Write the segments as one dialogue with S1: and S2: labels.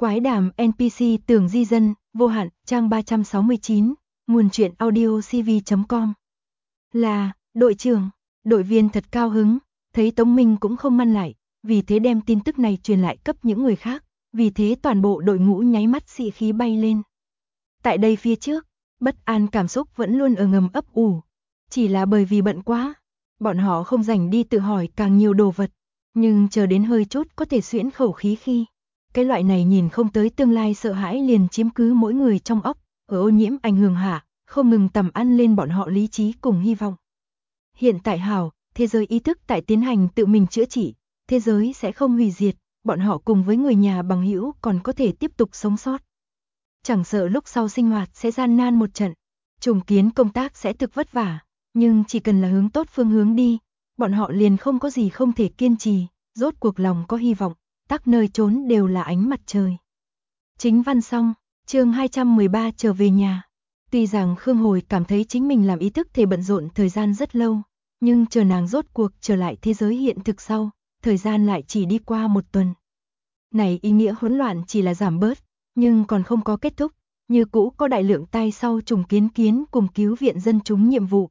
S1: Quái đàm NPC Tường Di Dân, vô hạn, trang 369, nguồn truyện audio cv.com. Là, đội trưởng, đội viên thật cao hứng, thấy Tống Minh cũng không ngăn lại, vì thế đem tin tức này truyền lại cấp những người khác, vì thế toàn bộ đội ngũ nháy mắt sĩ khí bay lên. Tại đây phía trước, bất an cảm xúc vẫn luôn ở ngầm ấp ủ, chỉ là bởi vì bận quá, bọn họ không rảnh đi tự hỏi càng nhiều đồ vật, nhưng chờ đến hơi chút có thể xuyễn khẩu khí khi cái loại này nhìn không tới tương lai sợ hãi liền chiếm cứ mỗi người trong óc, ở ô nhiễm ảnh hưởng hạ, không ngừng tầm ăn lên bọn họ lý trí cùng hy vọng. Hiện tại hảo, thế giới ý thức tại tiến hành tự mình chữa trị, thế giới sẽ không hủy diệt, bọn họ cùng với người nhà bằng hữu còn có thể tiếp tục sống sót. Chẳng sợ lúc sau sinh hoạt sẽ gian nan một trận, trùng kiến công tác sẽ thực vất vả, nhưng chỉ cần là hướng tốt phương hướng đi, bọn họ liền không có gì không thể kiên trì, rốt cuộc lòng có hy vọng, tắc nơi trốn đều là ánh mặt trời. Chính văn xong, chương 213 trở về nhà. Tuy rằng Khương Hồi cảm thấy chính mình làm ý thức thể bận rộn thời gian rất lâu, nhưng chờ nàng rốt cuộc trở lại thế giới hiện thực sau, thời gian lại chỉ đi qua một tuần. Này ý nghĩa hỗn loạn chỉ là giảm bớt, nhưng còn không có kết thúc, như cũ có đại lượng tai sau trùng kiến cùng cứu viện dân chúng nhiệm vụ.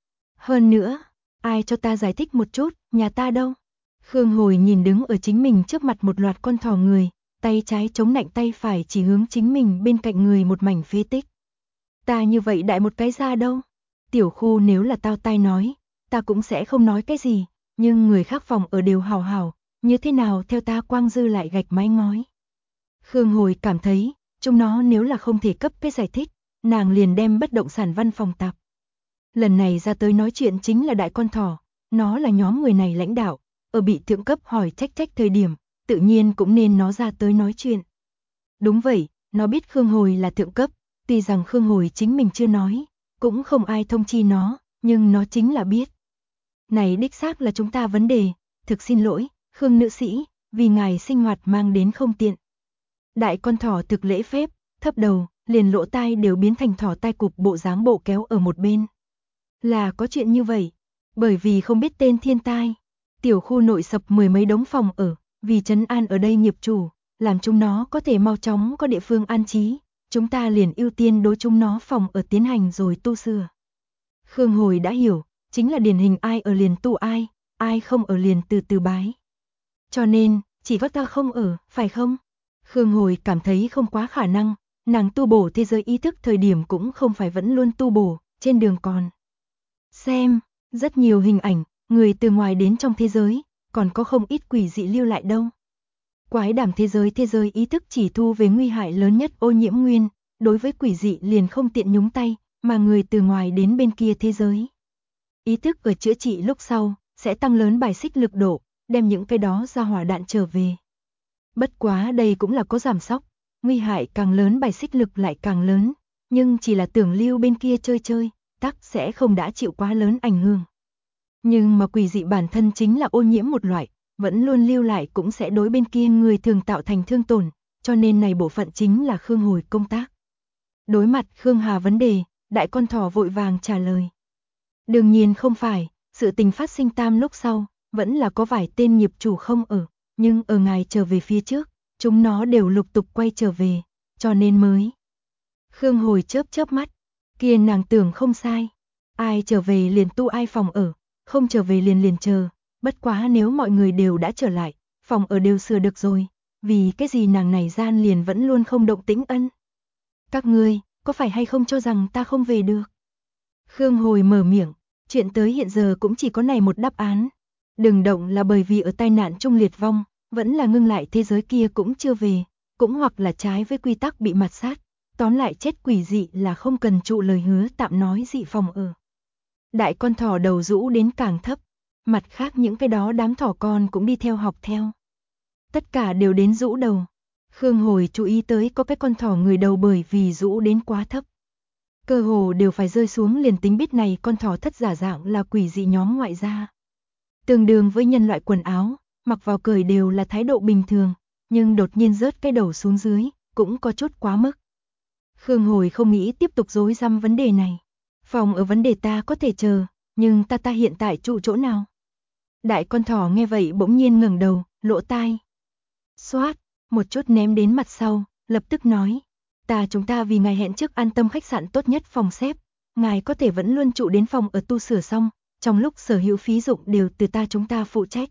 S1: Hơn nữa, ai cho ta giải thích một chút, nhà ta đâu? Khương Hồi nhìn đứng ở chính mình trước mặt một loạt con thỏ người, tay trái chống nạnh tay phải chỉ hướng chính mình bên cạnh người một mảnh phế tích. Ta như vậy đại một cái ra đâu? Tiểu Khu nếu là tao tai nói, ta cũng sẽ không nói cái gì, nhưng người khác phòng ở đều hào hào, như thế nào theo ta quang dư lại gạch mái ngói. Khương Hồi cảm thấy, chúng nó nếu là không thể cấp cái giải thích, nàng liền đem bất động sản văn phòng tạp. Lần này ra tới nói chuyện chính là đại con thỏ, nó là nhóm người này lãnh đạo, ở bị thượng cấp hỏi trách thời điểm, tự nhiên cũng nên nó ra tới nói chuyện. Đúng vậy, nó biết Khương Hồi là thượng cấp, tuy rằng Khương Hồi chính mình chưa nói, cũng không ai thông chi nó, nhưng nó chính là biết. Này đích xác là chúng ta vấn đề, thực xin lỗi, Khương nữ sĩ, vì ngài sinh hoạt mang đến không tiện. Đại con thỏ thực lễ phép, thấp đầu, liền lỗ tai đều biến thành thỏ tai cụp bộ dáng bộ kéo ở một bên. Là có chuyện như vậy, bởi vì không biết tên thiên tai, Tiểu Khu nội sập mười mấy đống phòng ở, vì trấn an ở đây nghiệp chủ, làm chúng nó có thể mau chóng có địa phương an trí, chúng ta liền ưu tiên đối chúng nó phòng ở tiến hành rồi tu sửa. Khương Hồi đã hiểu, chính là điển hình ai ở liền tu ai không ở liền từ từ bái. Cho nên, chỉ có ta không ở, phải không? Khương Hồi cảm thấy không quá khả năng, nàng tu bổ thế giới ý thức thời điểm cũng không phải vẫn luôn tu bổ, trên đường còn. Xem, rất nhiều hình ảnh, người từ ngoài đến trong thế giới, còn có không ít quỷ dị lưu lại đâu. Quái đàm thế giới ý thức chỉ thu về nguy hại lớn nhất ô nhiễm nguyên, đối với quỷ dị liền không tiện nhúng tay, mà người từ ngoài đến bên kia thế giới. Ý thức ở chữa trị lúc sau, sẽ tăng lớn bài xích lực độ, đem những cái đó ra hỏa đạn trở về. Bất quá đây cũng là có giảm sóc, nguy hại càng lớn bài xích lực lại càng lớn, nhưng chỉ là tưởng lưu bên kia chơi, tắc sẽ không đã chịu quá lớn ảnh hưởng. Nhưng mà quỷ dị bản thân chính là ô nhiễm một loại, vẫn luôn lưu lại cũng sẽ đối bên kia người thường tạo thành thương tổn, cho nên này bộ phận chính là Khương Hồi công tác. Đối mặt Khương Hà vấn đề, đại con thỏ vội vàng trả lời. Đương nhiên không phải, sự tình phát sinh tam lúc sau, vẫn là có vài tên nghiệp chủ không ở, nhưng ở ngài trở về phía trước, chúng nó đều lục tục quay trở về, cho nên mới. Khương Hồi chớp mắt, kia nàng tưởng không sai, ai trở về liền tu ai phòng ở, không trở về liền chờ, bất quá nếu mọi người đều đã trở lại, phòng ở đều sửa được rồi, vì cái gì nàng này gian liền vẫn luôn không động tĩnh ân. Các ngươi, có phải hay không cho rằng ta không về được? Khương Hồi mở miệng, chuyện tới hiện giờ cũng chỉ có này một đáp án. Đừng động là bởi vì ở tai nạn chung liệt vong, vẫn là ngưng lại thế giới kia cũng chưa về, cũng hoặc là trái với quy tắc bị mạt sát, tóm lại chết quỷ dị là không cần trụ lời hứa tạm nói dị phòng ở. Đại con thỏ đầu rũ đến càng thấp, mặt khác những cái đó đám thỏ con cũng đi theo học theo. Tất cả đều đến rũ đầu. Khương Hồi chú ý tới có cái con thỏ người đầu bởi vì rũ đến quá thấp. Cơ hồ đều phải rơi xuống liền tính biết này con thỏ thất giả dạng là quỷ dị nhóm ngoại gia. Tương đương với nhân loại quần áo, mặc vào cởi đều là thái độ bình thường, nhưng đột nhiên rớt cái đầu xuống dưới, cũng có chút quá mức. Khương Hồi không nghĩ tiếp tục rối rắm vấn đề này. Phòng ở vấn đề ta có thể chờ, nhưng ta hiện tại trụ chỗ nào? Đại con thỏ nghe vậy bỗng nhiên ngẩng đầu, lỗ tai. Xoát, một chút ném đến mặt sau, lập tức nói. Chúng ta vì ngài hẹn trước An Tâm khách sạn tốt nhất phòng xếp, ngài có thể vẫn luôn trụ đến phòng ở tu sửa xong, trong lúc sở hữu phí dụng đều từ chúng ta phụ trách.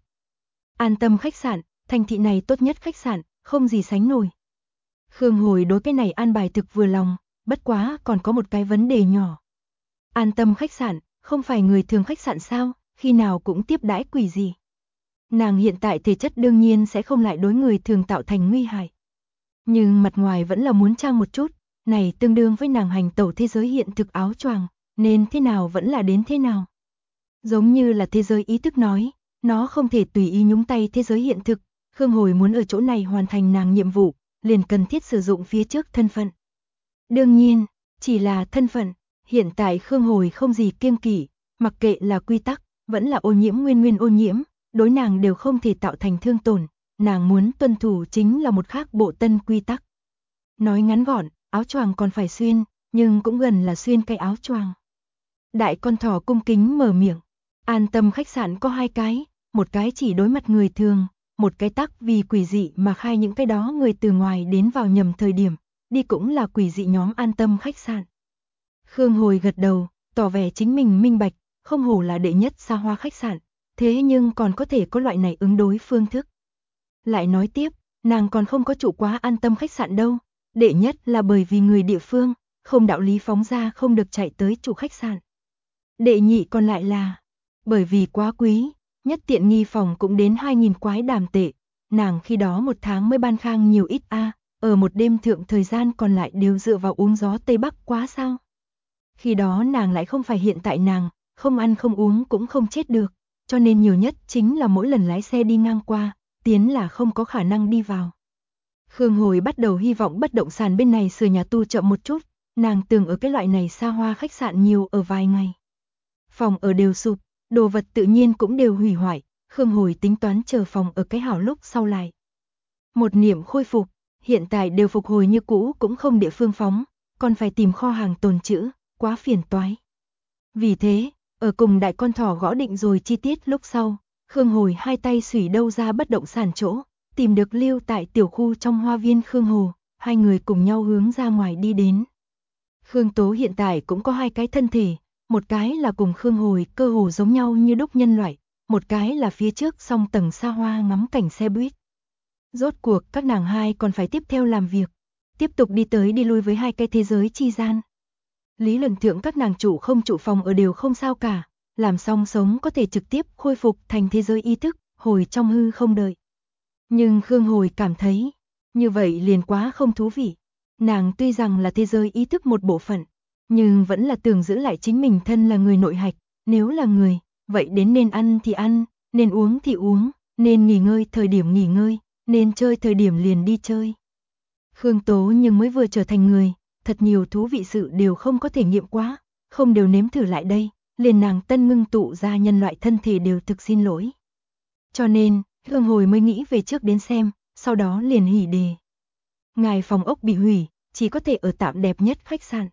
S1: An Tâm khách sạn, thành thị này tốt nhất khách sạn, không gì sánh nổi. Khương Hồi đối cái này an bài thực vừa lòng, bất quá còn có một cái vấn đề nhỏ. An Tâm khách sạn, không phải người thường khách sạn sao, khi nào cũng tiếp đãi quỷ gì. Nàng hiện tại thể chất đương nhiên sẽ không lại đối người thường tạo thành nguy hại. Nhưng mặt ngoài vẫn là muốn trang một chút, này tương đương với nàng hành tẩu thế giới hiện thực áo choàng, nên thế nào vẫn là đến thế nào. Giống như là thế giới ý thức nói, nó không thể tùy ý nhúng tay thế giới hiện thực, Khương Hồi muốn ở chỗ này hoàn thành nàng nhiệm vụ, liền cần thiết sử dụng phía trước thân phận. Đương nhiên, chỉ là thân phận, hiện tại Khương Hồi không gì kiêng kỵ, mặc kệ là quy tắc, vẫn là ô nhiễm nguyên ô nhiễm, đối nàng đều không thể tạo thành thương tổn, nàng muốn tuân thủ chính là một khác bộ tân quy tắc. Nói ngắn gọn, áo choàng còn phải xuyên, nhưng cũng gần là xuyên cái áo choàng. Đại con thỏ cung kính mở miệng, An Tâm khách sạn có 2 cái, một cái chỉ đối mặt người thường, một cái tắc vì quỷ dị mà khai những cái đó người từ ngoài đến vào nhầm thời điểm, đi cũng là quỷ dị nhóm An Tâm khách sạn. Khương Hồi gật đầu, tỏ vẻ chính mình minh bạch, không hổ là đệ nhất xa hoa khách sạn, thế nhưng còn có thể có loại này ứng đối phương thức. Lại nói tiếp, nàng còn không có trụ quá An Tâm khách sạn đâu, đệ nhất là bởi vì người địa phương, không đạo lý phóng ra không được chạy tới chủ khách sạn. Đệ nhị còn lại là, bởi vì quá quý, nhất tiện nghi phòng cũng đến 2.000 quái đàm tệ, nàng khi đó một tháng mới ban khang nhiều ít ở một đêm thượng thời gian còn lại đều dựa vào uống gió Tây Bắc quá sao. Khi đó nàng lại không phải hiện tại nàng, không ăn không uống cũng không chết được, cho nên nhiều nhất chính là mỗi lần lái xe đi ngang qua, tiến là không có khả năng đi vào. Khương Hồi bắt đầu hy vọng bất động sản bên này sửa nhà tu chậm một chút, nàng tưởng ở cái loại này xa hoa khách sạn nhiều ở vài ngày. Phòng ở đều sụp, đồ vật tự nhiên cũng đều hủy hoại, Khương Hồi tính toán chờ phòng ở cái hảo lúc sau lại. Một niệm khôi phục, hiện tại đều phục hồi như cũ cũng không địa phương phóng, còn phải tìm kho hàng tồn trữ, quá phiền toái. Vì thế, ở cùng đại con thỏ gõ định rồi chi tiết lúc sau, Khương Hồi 2 tay xủy đâu ra bất động sản chỗ, tìm được lưu tại tiểu khu trong hoa viên Khương Hồ, 2 người cùng nhau hướng ra ngoài đi đến. Khương Tố hiện tại cũng có 2 cái thân thể, một cái là cùng Khương Hồi cơ hồ giống nhau như đúc nhân loại, một cái là phía trước song tầng xa hoa ngắm cảnh xe buýt. Rốt cuộc các nàng 2 còn phải tiếp theo làm việc, tiếp tục đi tới đi lui với 2 cái thế giới chi gian. Lý luận thượng các nàng chủ không trụ phòng ở đều không sao cả, làm xong sống có thể trực tiếp khôi phục thành thế giới ý thức, hồi trong hư không đợi. Nhưng Khương Hồi cảm thấy, như vậy liền quá không thú vị. Nàng tuy rằng là thế giới ý thức một bộ phận, nhưng vẫn là tưởng giữ lại chính mình thân là người nội hạch, nếu là người, vậy đến nên ăn thì ăn, nên uống thì uống, nên nghỉ ngơi thời điểm nghỉ ngơi, nên chơi thời điểm liền đi chơi. Khương Tố nhưng mới vừa trở thành người, thật nhiều thú vị sự đều không có thể nghiệm quá, không đều nếm thử lại đây, liền nàng tân ngưng tụ ra nhân loại thân thể đều thực xin lỗi. Cho nên, Khương Hồi mới nghĩ về trước đến xem, sau đó liền hỉ đề. Ngài phòng ốc bị hủy, chỉ có thể ở tạm đẹp nhất khách sạn.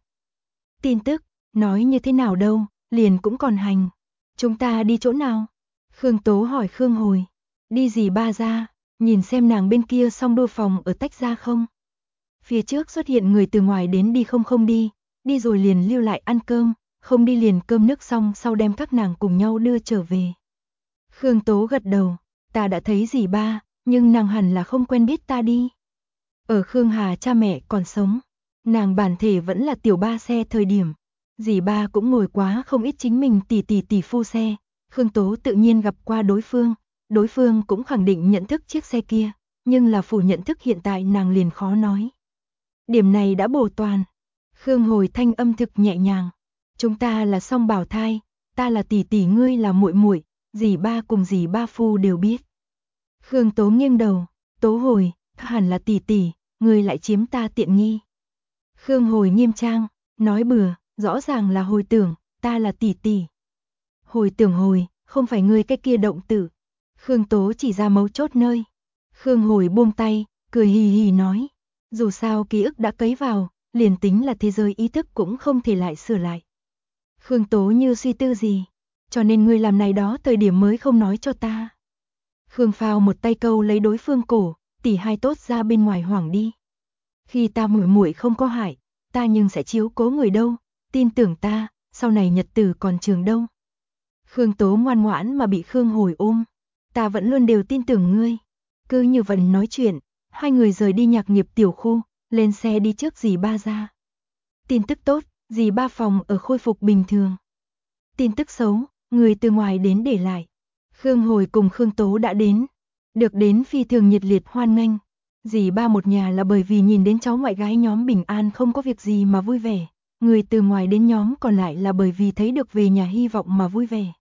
S1: Tin tức, nói như thế nào đâu, liền cũng còn hành. Chúng ta đi chỗ nào? Khương Tố hỏi Khương Hồi. Đi gì ba ra, nhìn xem nàng bên kia song đôi phòng ở tách ra không? Phía trước xuất hiện người từ ngoài đến đi không đi rồi liền lưu lại ăn cơm, không đi liền cơm nước xong sau đem các nàng cùng nhau đưa trở về. Khương Tố gật đầu, ta đã thấy dì ba, nhưng nàng hẳn là không quen biết ta đi. Ở Khương Hà cha mẹ còn sống, nàng bản thể vẫn là tiểu ba xe thời điểm, dì ba cũng ngồi quá không ít chính mình tỷ phu xe, Khương Tố tự nhiên gặp qua đối phương cũng khẳng định nhận thức chiếc xe kia, nhưng là phủ nhận thức hiện tại nàng liền khó nói. Điểm này đã bổ toàn. Khương Hồi thanh âm thực nhẹ nhàng. Chúng ta là song bảo thai, ta là tỷ ngươi là muội muội, dì ba cùng dì ba phu đều biết. Khương Tố nghiêng đầu, Tố Hồi, hẳn là tỷ, ngươi lại chiếm ta tiện nghi. Khương Hồi nghiêm trang, nói bừa, rõ ràng là hồi tưởng, ta là tỷ. Hồi tưởng hồi, không phải ngươi cái kia động tử. Khương Tố chỉ ra mấu chốt nơi. Khương Hồi buông tay, cười hì hì nói. Dù sao ký ức đã cấy vào, liền tính là thế giới ý thức cũng không thể lại sửa lại. Khương Tố như suy tư gì, cho nên ngươi làm này đó thời điểm mới không nói cho ta. Khương Phao một tay câu lấy đối phương cổ, tỷ hai tốt ra bên ngoài hoảng đi. Khi ta muội muội không có hại, ta nhưng sẽ chiếu cố người đâu, tin tưởng ta, sau này nhật tử còn trường đâu. Khương Tố ngoan ngoãn mà bị Khương Hồi ôm, ta vẫn luôn đều tin tưởng ngươi. Cứ như vậy nói chuyện, hai người rời đi Nhạc Nghiệp tiểu khu, lên xe đi trước dì ba ra. Tin tức tốt, dì ba phòng ở khôi phục bình thường. Tin tức xấu, người từ ngoài đến để lại. Khương Hồi cùng Khương Tố đã đến, được đến phi thường nhiệt liệt hoan nghênh. Dì ba một nhà là bởi vì nhìn đến cháu ngoại gái nhóm bình an không có việc gì mà vui vẻ. Người từ ngoài đến nhóm còn lại là bởi vì thấy được về nhà hy vọng mà vui vẻ.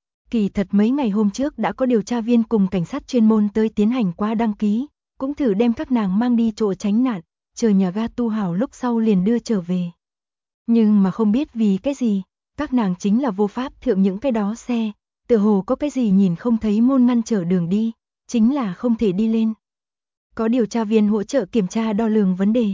S1: Kỳ thật mấy ngày hôm trước đã có điều tra viên cùng cảnh sát chuyên môn tới tiến hành qua đăng ký, cũng thử đem các nàng mang đi chỗ tránh nạn, chờ nhà ga tu hảo lúc sau liền đưa trở về. Nhưng mà không biết vì cái gì, các nàng chính là vô pháp thượng những cái đó xe, tựa hồ có cái gì nhìn không thấy môn ngăn trở đường đi, chính là không thể đi lên. Có điều tra viên hỗ trợ kiểm tra đo lường vấn đề.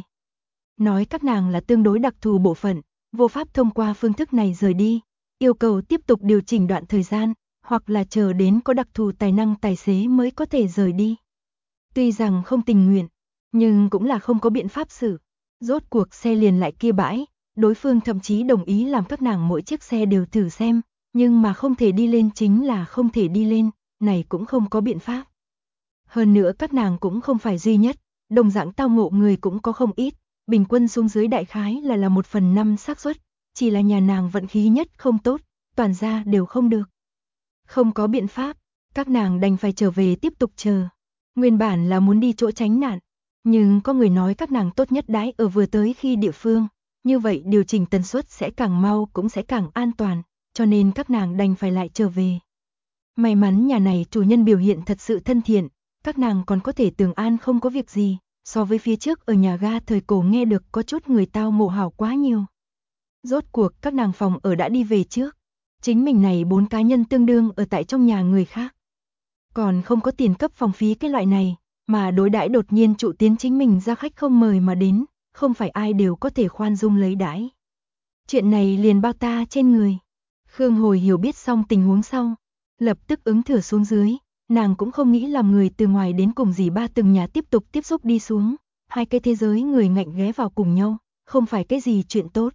S1: Nói các nàng là tương đối đặc thù bộ phận, vô pháp thông qua phương thức này rời đi, yêu cầu tiếp tục điều chỉnh đoạn thời gian, hoặc là chờ đến có đặc thù tài năng tài xế mới có thể rời đi. Tuy rằng không tình nguyện, nhưng cũng là không có biện pháp xử. Rốt cuộc xe liền lại kia bãi, đối phương thậm chí đồng ý làm các nàng mỗi chiếc xe đều thử xem, nhưng mà không thể đi lên chính là không thể đi lên, này cũng không có biện pháp. Hơn nữa các nàng cũng không phải duy nhất, đồng dạng tao ngộ người cũng có không ít, bình quân xuống dưới đại khái là 1/5 xác suất, chỉ là nhà nàng vận khí nhất không tốt, toàn ra đều không được. Không có biện pháp, các nàng đành phải trở về tiếp tục chờ. Nguyên bản là muốn đi chỗ tránh nạn, nhưng có người nói các nàng tốt nhất đãi ở vừa tới khi địa phương, như vậy điều chỉnh tần suất sẽ càng mau cũng sẽ càng an toàn, cho nên các nàng đành phải lại trở về. May mắn nhà này chủ nhân biểu hiện thật sự thân thiện, các nàng còn có thể tường an không có việc gì, so với phía trước ở nhà ga thời cổ nghe được có chút người tao ngộ hảo quá nhiều. Rốt cuộc các nàng phòng ở đã đi về trước, chính mình này 4 cá nhân tương đương ở tại trong nhà người khác. Còn không có tiền cấp phòng phí cái loại này, mà đối đãi đột nhiên trụ tiến chính mình ra khách không mời mà đến, không phải ai đều có thể khoan dung lấy đãi. Chuyện này liền bao ta trên người. Khương Hồi hiểu biết xong tình huống sau, lập tức ứng thửa xuống dưới, nàng cũng không nghĩ làm người từ ngoài đến cùng dì ba từng nhà tiếp tục tiếp xúc đi xuống, hai cái thế giới người ngạnh ghé vào cùng nhau, không phải cái gì chuyện tốt.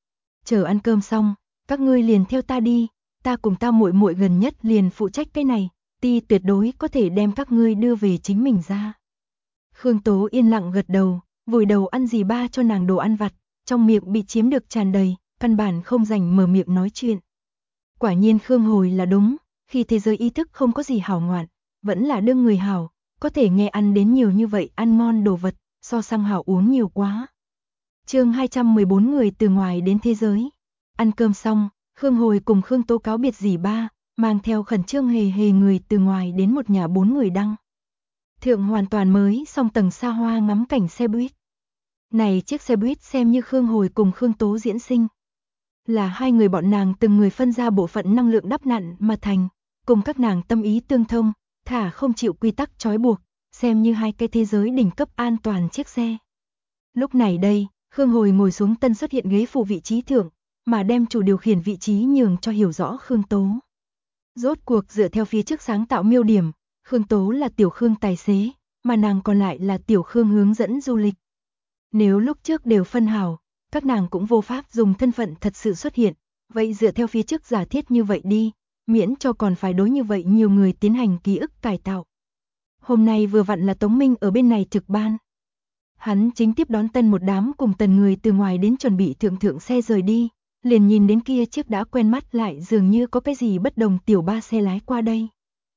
S1: Chờ ăn cơm xong, các ngươi liền theo ta đi, ta cùng ta muội muội gần nhất liền phụ trách cái này, ti tuyệt đối có thể đem các ngươi đưa về chính mình ra. Khương Tố yên lặng gật đầu, vùi đầu ăn dì ba cho nàng đồ ăn vặt, trong miệng bị chiếm được tràn đầy, căn bản không rảnh mở miệng nói chuyện. Quả nhiên Khương Hồi là đúng, khi thế giới ý thức không có gì hảo ngoạn, vẫn là đương người hảo, có thể nghe ăn đến nhiều như vậy ăn ngon đồ vật, so sang hảo uống nhiều quá. Chương 214 người từ ngoài đến thế giới. Ăn cơm xong, Khương Hồi cùng Khương Tố cáo biệt dì ba, mang theo khẩn trương hề hề người từ ngoài đến một nhà 4 người đăng. Thượng hoàn toàn mới song tầng xa hoa ngắm cảnh xe buýt. Này chiếc xe buýt xem như Khương Hồi cùng Khương Tố diễn sinh. Là hai người bọn nàng từng người phân ra bộ phận năng lượng đắp nặn mà thành, cùng các nàng tâm ý tương thông, thả không chịu quy tắc trói buộc, xem như hai cái thế giới đỉnh cấp an toàn chiếc xe. Lúc này đây, Khương Hồi ngồi xuống tân xuất hiện ghế phụ vị trí thượng, mà đem chủ điều khiển vị trí nhường cho hiểu rõ Khương Tố. Rốt cuộc dựa theo phía trước sáng tạo miêu điểm, Khương Tố là tiểu Khương tài xế, mà nàng còn lại là tiểu Khương hướng dẫn du lịch. Nếu lúc trước đều phân hảo, các nàng cũng vô pháp dùng thân phận thật sự xuất hiện, vậy dựa theo phía trước giả thiết như vậy đi, miễn cho còn phải đối như vậy nhiều người tiến hành ký ức cải tạo. Hôm nay vừa vặn là Tống Minh ở bên này trực ban. Hắn chính tiếp đón tân một đám cùng tần người từ ngoài đến chuẩn bị thượng xe rời đi, liền nhìn đến kia chiếc đã quen mắt lại dường như có cái gì bất đồng tiểu ba xe lái qua đây.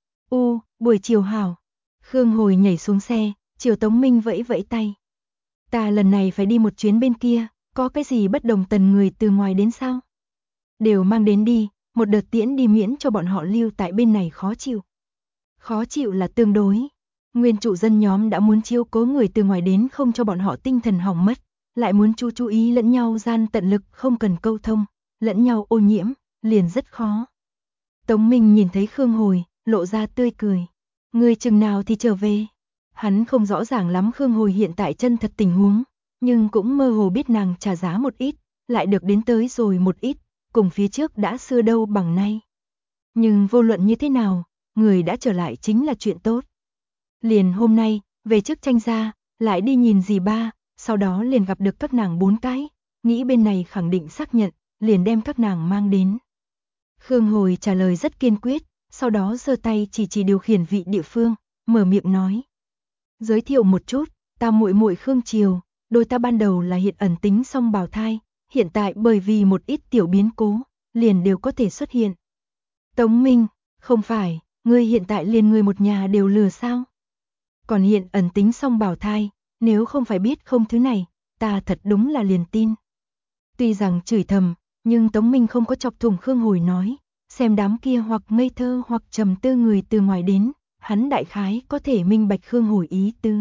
S1: Buổi chiều hảo. Khương Hồi nhảy xuống xe, chiều Tống Minh vẫy vẫy tay. Ta lần này phải đi một chuyến bên kia, có cái gì bất đồng tần người từ ngoài đến sao? Đều mang đến đi, một đợt tiễn đi miễn cho bọn họ lưu tại bên này khó chịu. Khó chịu là tương đối. Nguyên trụ dân nhóm đã muốn chiếu cố người từ ngoài đến không cho bọn họ tinh thần hỏng mất, lại muốn chú ý lẫn nhau gian tận lực không cần câu thông, lẫn nhau ô nhiễm, liền rất khó. Tống Minh nhìn thấy Khương Hồi, lộ ra tươi cười. Người chừng nào thì trở về? Hắn không rõ ràng lắm Khương Hồi hiện tại chân thật tình huống, nhưng cũng mơ hồ biết nàng trả giá một ít, lại được đến tới rồi một ít, cùng phía trước đã xưa đâu bằng nay. Nhưng vô luận như thế nào, người đã trở lại chính là chuyện tốt. Liền hôm nay, về trước Tranh gia, lại đi nhìn dì ba, sau đó liền gặp được các nàng 4 cái, nghĩ bên này khẳng định xác nhận, liền đem các nàng mang đến. Khương Hồi trả lời rất kiên quyết, sau đó giơ tay chỉ điều khiển vị địa phương, mở miệng nói. Giới thiệu một chút, ta muội muội Khương Triều, đôi ta ban đầu là hiện ẩn tính song bào thai, hiện tại bởi vì một ít tiểu biến cố, liền đều có thể xuất hiện. Tống Minh, không phải, ngươi hiện tại liền người một nhà đều lừa sao? Còn hiện ẩn tính song bào thai, nếu không phải biết không thứ này, ta thật đúng là liền tin. Tuy rằng chửi thầm, nhưng Tống Minh không có chọc thủng Khương Hồi nói, xem đám kia hoặc ngây thơ hoặc trầm tư người từ ngoài đến, hắn đại khái có thể minh bạch Khương Hồi ý tứ.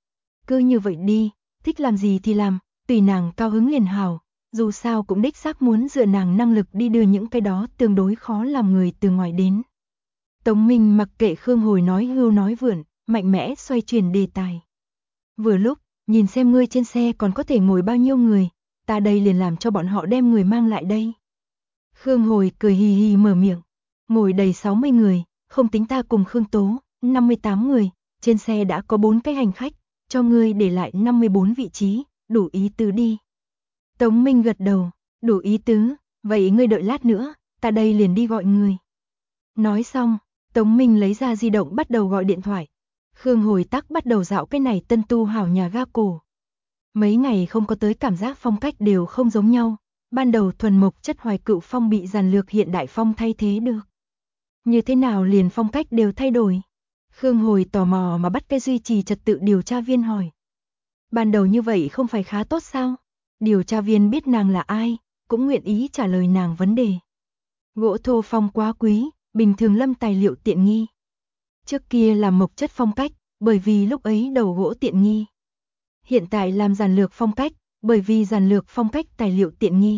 S1: Cứ như vậy đi, thích làm gì thì làm, tùy nàng cao hứng liền hảo, dù sao cũng đích xác muốn dựa nàng năng lực đi đưa những cái đó tương đối khó làm người từ ngoài đến. Tống Minh mặc kệ Khương Hồi nói hưu nói vượn, mạnh mẽ xoay chuyển đề tài. Vừa lúc, nhìn xem ngươi trên xe còn có thể ngồi bao nhiêu người, ta đây liền làm cho bọn họ đem người mang lại đây. Khương Hồi cười hì hì mở miệng, ngồi đầy 60 người, không tính ta cùng Khương Tố, 58 người, trên xe đã có 4 cái hành khách, cho ngươi để lại 54 vị trí, đủ ý tứ đi. Tống Minh gật đầu, đủ ý tứ, vậy ngươi đợi lát nữa, ta đây liền đi gọi người. Nói xong, Tống Minh lấy ra di động bắt đầu gọi điện thoại. Khương Hồi tắc bắt đầu dạo cái này tân tu hảo nhà ga cổ. Mấy ngày không có tới cảm giác phong cách đều không giống nhau, ban đầu thuần mộc chất hoài cựu phong bị giản lược hiện đại phong thay thế được. Như thế nào liền phong cách đều thay đổi? Khương Hồi tò mò mà bắt cái duy trì trật tự điều tra viên hỏi. Ban đầu như vậy không phải khá tốt sao? Điều tra viên biết nàng là ai, cũng nguyện ý trả lời nàng vấn đề. Gỗ thô phong quá quý, bình thường lâm tài liệu tiện nghi. Trước kia làm mộc chất phong cách, bởi vì lúc ấy đầu gỗ tiện nghi. Hiện tại làm giản lược phong cách, bởi vì giản lược phong cách tài liệu tiện nghi.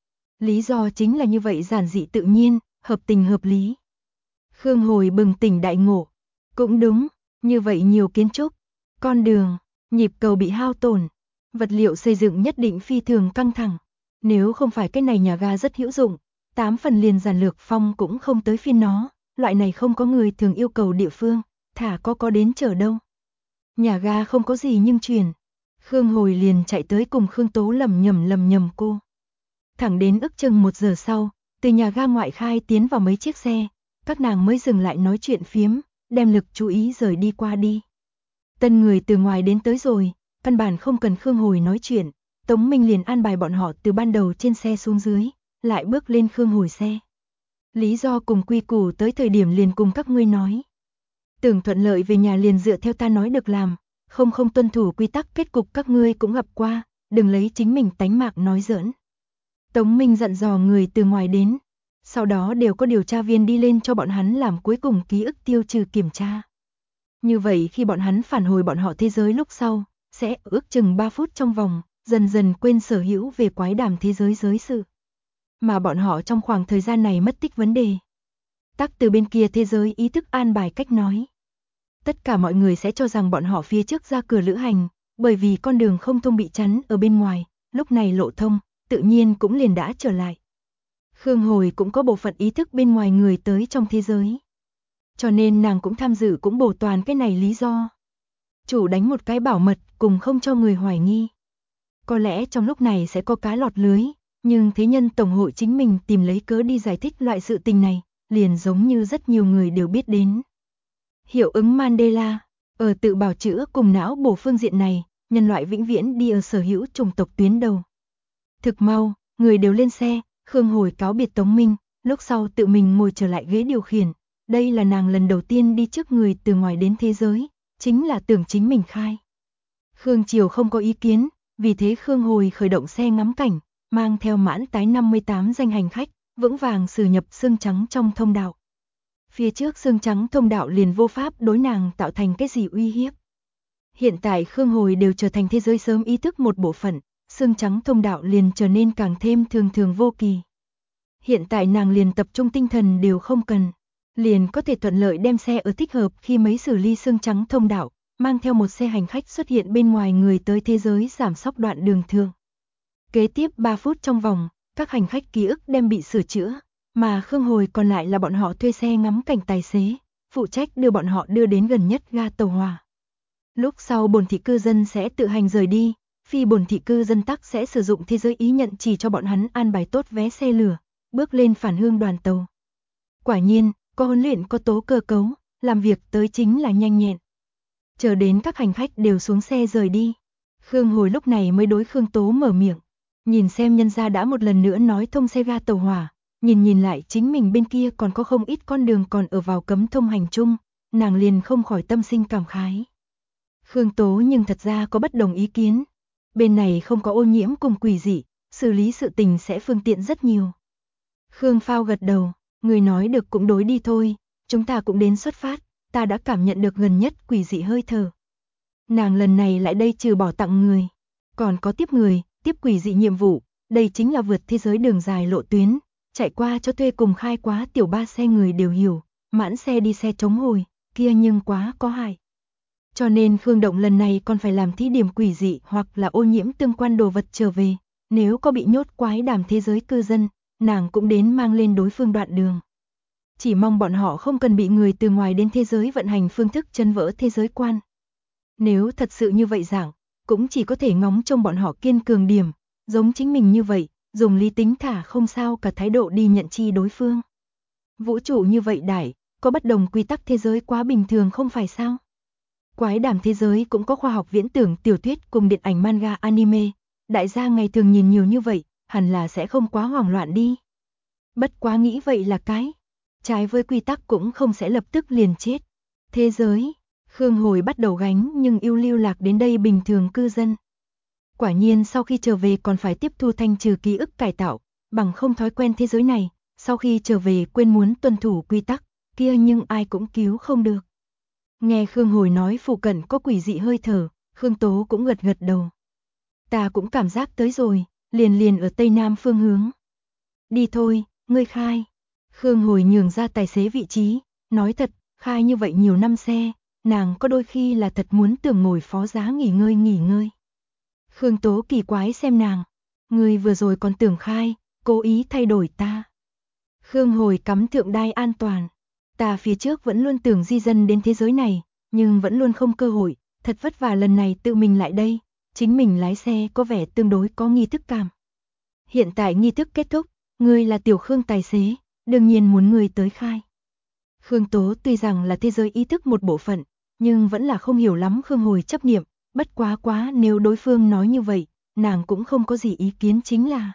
S1: Lý do chính là như vậy, giản dị tự nhiên, hợp tình hợp lý. Khương Hồi bừng tỉnh đại ngộ. Cũng đúng, như vậy nhiều kiến trúc, con đường, nhịp cầu bị hao tổn, vật liệu xây dựng nhất định phi thường căng thẳng. Nếu không phải cái này nhà ga rất hữu dụng, 8 phần liền giản lược phong cũng không tới phiên nó, loại này không có người thường yêu cầu địa phương, thả có đến chờ đâu. Nhà ga không có gì nhưng chuyển. Khương Hồi liền chạy tới cùng Khương Tố lầm nhầm cô. Thẳng đến ước chừng 1 giờ sau, từ nhà ga ngoại khai tiến vào mấy chiếc xe, các nàng mới dừng lại nói chuyện phiếm, đem lực chú ý rời đi qua đi. Tân người từ ngoài đến tới rồi, căn bản không cần Khương Hồi nói chuyện, Tống Minh liền an bài bọn họ từ ban đầu trên xe xuống dưới, lại bước lên Khương Hồi xe. Lý do cùng quy củ tới thời điểm liền cùng các ngươi nói. Tưởng thuận lợi về nhà liền dựa theo ta nói được làm, không tuân thủ quy tắc kết cục các ngươi cũng gặp qua, đừng lấy chính mình tánh mạng nói giỡn. Tống Minh dặn dò người từ ngoài đến, sau đó đều có điều tra viên đi lên cho bọn hắn làm cuối cùng ký ức tiêu trừ kiểm tra. Như vậy khi bọn hắn phản hồi bọn họ thế giới lúc sau, sẽ ước chừng 3 phút trong vòng, dần dần quên sở hữu về quái đàm thế giới giới sự. Mà bọn họ trong khoảng thời gian này mất tích vấn đề. Tắc từ bên kia thế giới ý thức an bài cách nói. Tất cả mọi người sẽ cho rằng bọn họ phía trước ra cửa lữ hành, bởi vì con đường không thông bị chắn ở bên ngoài, lúc này lộ thông, tự nhiên cũng liền đã trở lại. Khương Hồi cũng có bộ phận ý thức bên ngoài người tới trong thế giới. Cho nên nàng cũng tham dự cũng bổ toàn cái này lý do. Chủ đánh một cái bảo mật cùng không cho người hoài nghi. Có lẽ trong lúc này sẽ có cá lọt lưới, nhưng thế nhân tổng hội chính mình tìm lấy cớ đi giải thích loại sự tình này, liền giống như rất nhiều người đều biết đến. Hiệu ứng Mandela, ở tự bào chữa cùng não bổ phương diện này, nhân loại vĩnh viễn đi ở sở hữu chủng tộc tuyến đầu. Thực mau, người đều lên xe, Khương Hồi cáo biệt Tống Minh, lúc sau tự mình ngồi trở lại ghế điều khiển. Đây là nàng lần đầu tiên đi trước người từ ngoài đến thế giới, chính là tưởng chính mình khai. Khương Triều không có ý kiến, vì thế Khương Hồi khởi động xe ngắm cảnh, mang theo mãn tái 58 danh hành khách, vững vàng xử nhập xương trắng trong thông đạo. Phía trước xương trắng thông đạo liền vô pháp đối nàng tạo thành cái gì uy hiếp. Hiện tại Khương Hồi đều trở thành thế giới sớm ý thức một bộ phận, xương trắng thông đạo liền trở nên càng thêm thường vô kỳ. Hiện tại nàng liền tập trung tinh thần đều không cần, liền có thể thuận lợi đem xe ở thích hợp khi mấy xử lý xương trắng thông đạo, mang theo một xe hành khách xuất hiện bên ngoài người tới thế giới giảm sóc đoạn đường thường. Kế tiếp 3 phút trong vòng, các hành khách ký ức đem bị sửa chữa, mà Khương Hồi còn lại là bọn họ thuê xe ngắm cảnh tài xế, phụ trách đưa bọn họ đưa đến gần nhất ga tàu hỏa. Lúc sau bổn thị cư dân sẽ tự hành rời đi, phi bổn thị cư dân tắc sẽ sử dụng thế giới ý nhận chỉ cho bọn hắn an bài tốt vé xe lửa, bước lên phản hương đoàn tàu. Quả nhiên, có huấn luyện có tố cơ cấu, làm việc tới chính là nhanh nhẹn. Chờ đến các hành khách đều xuống xe rời đi, Khương Hồi lúc này mới đối Khương Tố mở miệng, nhìn xem nhân gia đã một lần nữa nói thông xe ga tàu hỏa, nhìn lại chính mình bên kia còn có không ít con đường còn ở vào cấm thông hành chung, nàng liền không khỏi tâm sinh cảm khái. Khương Tố nhưng thật ra có bất đồng ý kiến, bên này không có ô nhiễm cùng quỷ dị, xử lý sự tình sẽ phương tiện rất nhiều. Khương Phao gật đầu, người nói được cũng đối đi thôi, chúng ta cũng đến xuất phát, ta đã cảm nhận được gần nhất quỷ dị hơi thở. Nàng lần này lại đây trừ bỏ tặng người, còn có tiếp người, tiếp quỷ dị nhiệm vụ, đây chính là vượt thế giới đường dài lộ tuyến, chạy qua cho thuê cùng khai quá tiểu ba xe người đều hiểu, mãn xe đi xe chống hồi, kia nhưng quá có hại. Cho nên Khương Động lần này còn phải làm thí điểm quỷ dị hoặc là ô nhiễm tương quan đồ vật trở về, nếu có bị nhốt quái đàm thế giới cư dân, nàng cũng đến mang lên đối phương đoạn đường. Chỉ mong bọn họ không cần bị người từ ngoài đến thế giới vận hành phương thức chân vỡ thế giới quan. Nếu thật sự như vậy dạng, cũng chỉ có thể ngóng trông bọn họ kiên cường điểm, giống chính mình như vậy, dùng lý tính thả không sao cả thái độ đi nhận chi đối phương. Vũ trụ như vậy đại, có bất đồng quy tắc thế giới quá bình thường không phải sao? Quái đàm thế giới cũng có khoa học viễn tưởng tiểu thuyết cùng điện ảnh manga anime, đại gia ngày thường nhìn nhiều như vậy, hẳn là sẽ không quá hoảng loạn đi. Bất quá nghĩ vậy là cái, trái với quy tắc cũng không sẽ lập tức liền chết. Thế giới, Khương Hồi bắt đầu gánh nhưng yêu lưu lạc đến đây bình thường cư dân. Quả nhiên sau khi trở về còn phải tiếp thu thanh trừ ký ức cải tạo, bằng không thói quen thế giới này, sau khi trở về quên muốn tuân thủ quy tắc, kia nhưng ai cũng cứu không được. Nghe Khương Hồi nói phụ cận có quỷ dị hơi thở, Khương Tố cũng gật gật đầu. Ta cũng cảm giác tới rồi, liền ở tây nam phương hướng. Đi thôi, ngươi khai. Khương Hồi nhường ra tài xế vị trí, nói thật, khai như vậy nhiều năm xe, nàng có đôi khi là thật muốn tưởng ngồi phó giá nghỉ ngơi. Khương Tố kỳ quái xem nàng, ngươi vừa rồi còn tưởng khai, cố ý thay đổi ta. Khương Hồi cắm thượng đai an toàn, ta phía trước vẫn luôn tưởng di dân đến thế giới này, nhưng vẫn luôn không cơ hội, thật vất vả lần này tự mình lại đây, chính mình lái xe có vẻ tương đối có nghi thức cảm. Hiện tại nghi thức kết thúc, ngươi là tiểu Khương tài xế, đương nhiên muốn ngươi tới khai. Khương Tố tuy rằng là thế giới ý thức một bộ phận, nhưng vẫn là không hiểu lắm Khương Hồi chấp niệm, bất quá nếu đối phương nói như vậy, nàng cũng không có gì ý kiến chính là.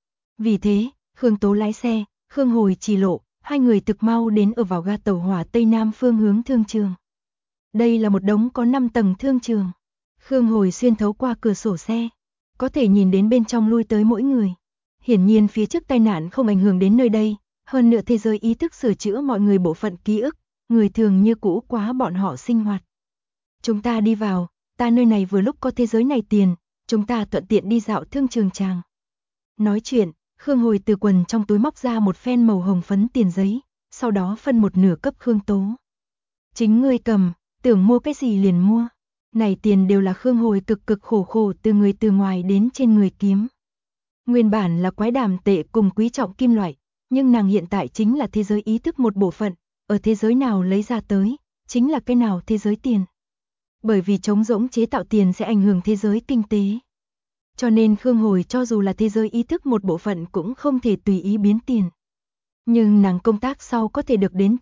S1: Vì thế, Khương Tố lái xe, Khương Hồi chỉ lộ, hai người thực mau đến ở vào ga tàu hỏa Tây Nam phương hướng thương trường. Đây là một đống có 5 tầng thương trường. Khương Hồi xuyên thấu qua cửa sổ xe, có thể nhìn đến bên trong lui tới mỗi người. Hiển nhiên phía trước tai nạn không ảnh hưởng đến nơi đây, hơn nữa thế giới ý thức sửa chữa mọi người bộ phận ký ức, người thường như cũ quá bọn họ sinh hoạt. Chúng ta đi vào, ta nơi này vừa lúc có thế giới này tiền, chúng ta thuận tiện đi dạo thương trường chàng. Nói chuyện, Khương Hồi từ quần trong túi móc ra một phen màu hồng phấn tiền giấy, sau đó phân một nửa cấp Khương Tố. Chính ngươi cầm, tưởng mua cái gì liền mua. Này tiền đều là Khương Hồi cực khổ từ người từ ngoài đến trên người kiếm. Nguyên bản là quái đàm tệ cùng quý trọng kim loại, nhưng nàng hiện tại chính là thế giới ý thức một bộ phận, ở thế giới nào lấy ra tới, chính là cái nào thế giới tiền. Bởi vì trống rỗng chế tạo tiền sẽ ảnh hưởng thế giới kinh tế. Cho nên Khương Hồi cho dù là thế giới ý thức một bộ phận cũng không thể tùy ý biến tiền. Nhưng nàng công tác sau có thể được đến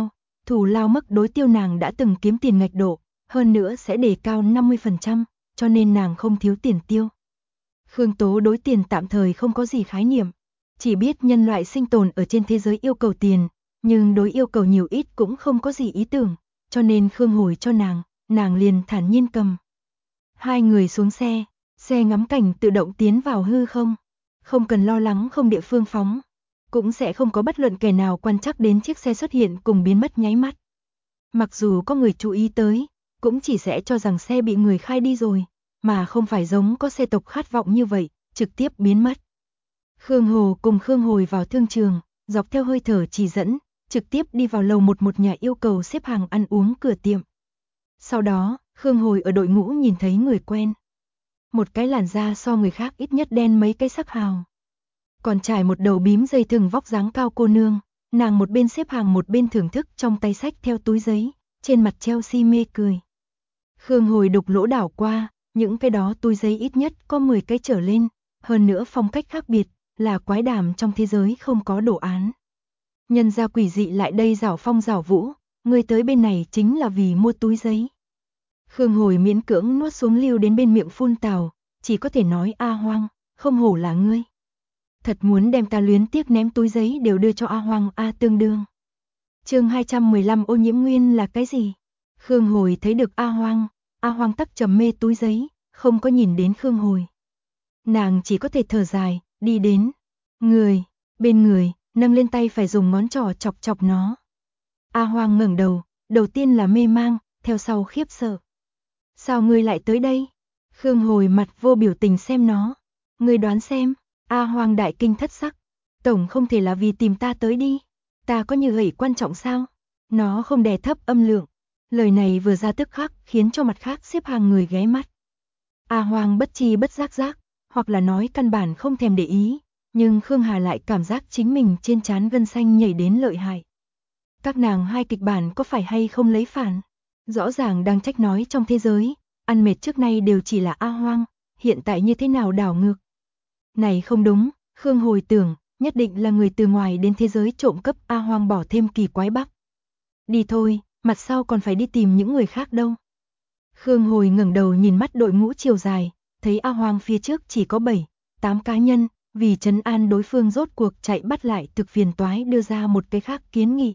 S1: thù lao mức đối tiêu nàng đã từng kiếm tiền ngạch độ, hơn nữa sẽ đề cao 50%, cho nên nàng không thiếu tiền tiêu. Khương Tố đối tiền tạm thời không có gì khái niệm, chỉ biết nhân loại sinh tồn ở trên thế giới yêu cầu tiền, nhưng đối yêu cầu nhiều ít cũng không có gì ý tưởng, cho nên Khương Hồi cho nàng liền thản nhiên cầm. Hai người xuống xe, xe ngắm cảnh tự động tiến vào hư không cần lo lắng không địa phương phóng, cũng sẽ không có bất luận kẻ nào quan trắc đến chiếc xe xuất hiện cùng biến mất nháy mắt. Mặc dù có người chú ý tới, cũng chỉ sẽ cho rằng xe bị người khai đi rồi, mà không phải giống có xe tộc khát vọng như vậy, trực tiếp biến mất. Khương Hồ cùng Khương Hồi vào thương trường, dọc theo hơi thở chỉ dẫn, trực tiếp đi vào lầu một nhà yêu cầu xếp hàng ăn uống cửa tiệm. Sau đó, Khương Hồi ở đội ngũ nhìn thấy người quen. Một cái làn da so người khác ít nhất đen mấy cái sắc hào. Còn trải một đầu bím dây thừng vóc dáng cao cô nương, nàng một bên xếp hàng một bên thưởng thức trong tay sách theo túi giấy, trên mặt treo si mê cười. Khương Hồi đục lỗ đảo qua, những cái đó túi giấy ít nhất có 10 cái trở lên, hơn nữa phong cách khác biệt, là quái đàm trong thế giới không có đồ án. Nhân gia quỷ dị lại đây giảo phong giảo vũ, ngươi tới bên này chính là vì mua túi giấy. Khương Hồi miễn cưỡng nuốt xuống lưu đến bên miệng phun tào, chỉ có thể nói A Hoang, không hổ là ngươi. Thật muốn đem ta luyến tiếc ném túi giấy đều đưa cho A Hoang A tương đương. Chương 215 ô nhiễm nguyên là cái gì? Khương Hồi thấy được A Hoang tắc trầm mê túi giấy, không có nhìn đến Khương Hồi. Nàng chỉ có thể thở dài, đi đến bên người, nâng lên tay phải dùng ngón trỏ chọc chọc nó. A Hoang ngẩng đầu, đầu tiên là mê mang, theo sau khiếp sợ. Sao ngươi lại tới đây? Khương Hồi mặt vô biểu tình xem nó. Ngươi đoán xem, A Hoang đại kinh thất sắc. Tổng không thể là vì tìm ta tới đi. Ta có như vậy quan trọng sao? Nó không đè thấp âm lượng. Lời này vừa ra tức khắc khiến cho mặt khác xếp hàng người ghé mắt. A Hoang bất chi bất giác, hoặc là nói căn bản không thèm để ý, nhưng Khương Hà lại cảm giác chính mình trên trán gân xanh nhảy đến lợi hại. Các nàng hai kịch bản có phải hay không lấy phản? Rõ ràng đang trách nói trong thế giới, ăn mệt trước nay đều chỉ là A Hoang, hiện tại như thế nào đảo ngược. Này không đúng, Khương Hồi tưởng, nhất định là người từ ngoài đến thế giới trộm cắp A Hoang bỏ thêm kỳ quái bắc. Đi thôi, mặt sau còn phải đi tìm những người khác đâu. Khương Hồi ngẩng đầu nhìn mắt đội ngũ chiều dài, thấy A Hoang phía trước chỉ có 7-8 cá nhân, vì trấn an đối phương rốt cuộc chạy bắt lại thực phiền toái đưa ra một cái khác kiến nghị.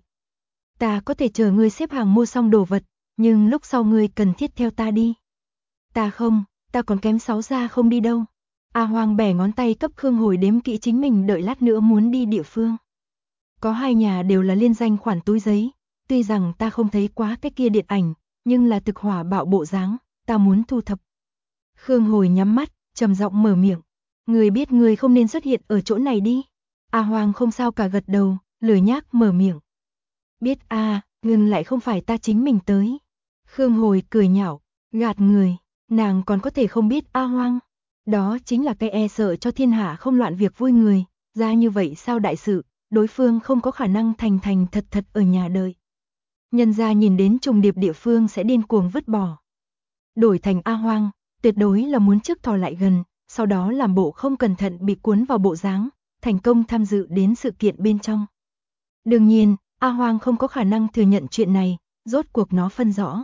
S1: Ta có thể chờ ngươi xếp hàng mua xong đồ vật, nhưng lúc sau ngươi cần thiết theo ta đi. Ta không, ta còn kém 6 ra không đi đâu. A Hoang bẻ ngón tay cấp Khương Hồi đếm kỹ chính mình đợi lát nữa muốn đi địa phương. Có 2 nhà đều là liên danh khoản túi giấy, tuy rằng ta không thấy quá cái kia điện ảnh, nhưng là thực hỏa bạo bộ dáng, ta muốn thu thập. Khương Hồi nhắm mắt, trầm giọng mở miệng. Ngươi biết ngươi không nên xuất hiện ở chỗ này đi. A Hoang không sao cả gật đầu, lười nhác mở miệng. Biết a, nhưng lại không phải ta chính mình tới. Khương Hồi cười nhạo, gạt người, nàng còn có thể không biết A Hoang. Đó chính là cái e sợ cho thiên hạ không loạn việc vui người, ra như vậy sao đại sự, đối phương không có khả năng thành thật ở nhà đợi. Nhân gia nhìn đến trùng điệp địa phương sẽ điên cuồng vứt bỏ. Đổi thành A Hoang, tuyệt đối là muốn trước thò lại gần, sau đó làm bộ không cẩn thận bị cuốn vào bộ dáng, thành công tham dự đến sự kiện bên trong. Đương nhiên, A Hoang không có khả năng thừa nhận chuyện này, rốt cuộc nó phân rõ.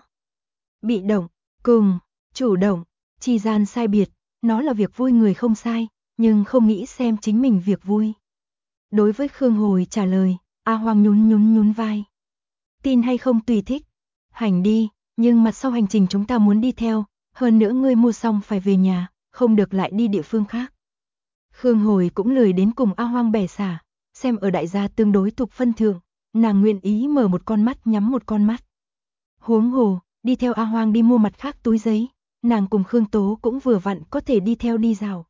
S1: Bị động, cùng, chủ động, chi gian sai biệt, nó là việc vui người không sai, nhưng không nghĩ xem chính mình việc vui. Đối với Khương Hồi trả lời, A Hoang nhún vai. Tin hay không tùy thích. Hành đi, nhưng mặt sau hành trình chúng ta muốn đi theo, hơn nữa ngươi mua xong phải về nhà, không được lại đi địa phương khác. Khương Hồi cũng lười đến cùng A Hoang bẻ xả, xem ở đại gia tương đối tục phân thượng, nàng nguyện ý mở một con mắt nhắm một con mắt. Huống hồ, đi theo A Hoang đi mua mặt khác túi giấy, nàng cùng Khương Tố cũng vừa vặn có thể đi theo đi dạo.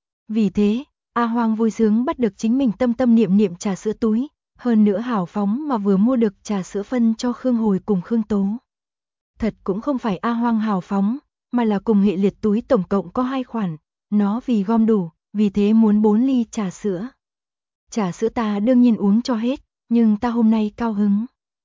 S1: Vì thế, A Hoang vui sướng bắt được chính mình tâm niệm trà sữa túi, hơn nữa hào phóng mà vừa mua được trà sữa phân cho Khương Hồi cùng Khương Tố. Thật cũng không phải A Hoang hào phóng, mà là cùng hệ liệt túi tổng cộng có 2 khoản, nó vì gom đủ, vì thế muốn 4 ly trà sữa. Trà sữa ta đương nhiên uống cho hết, nhưng ta hôm nay cao hứng.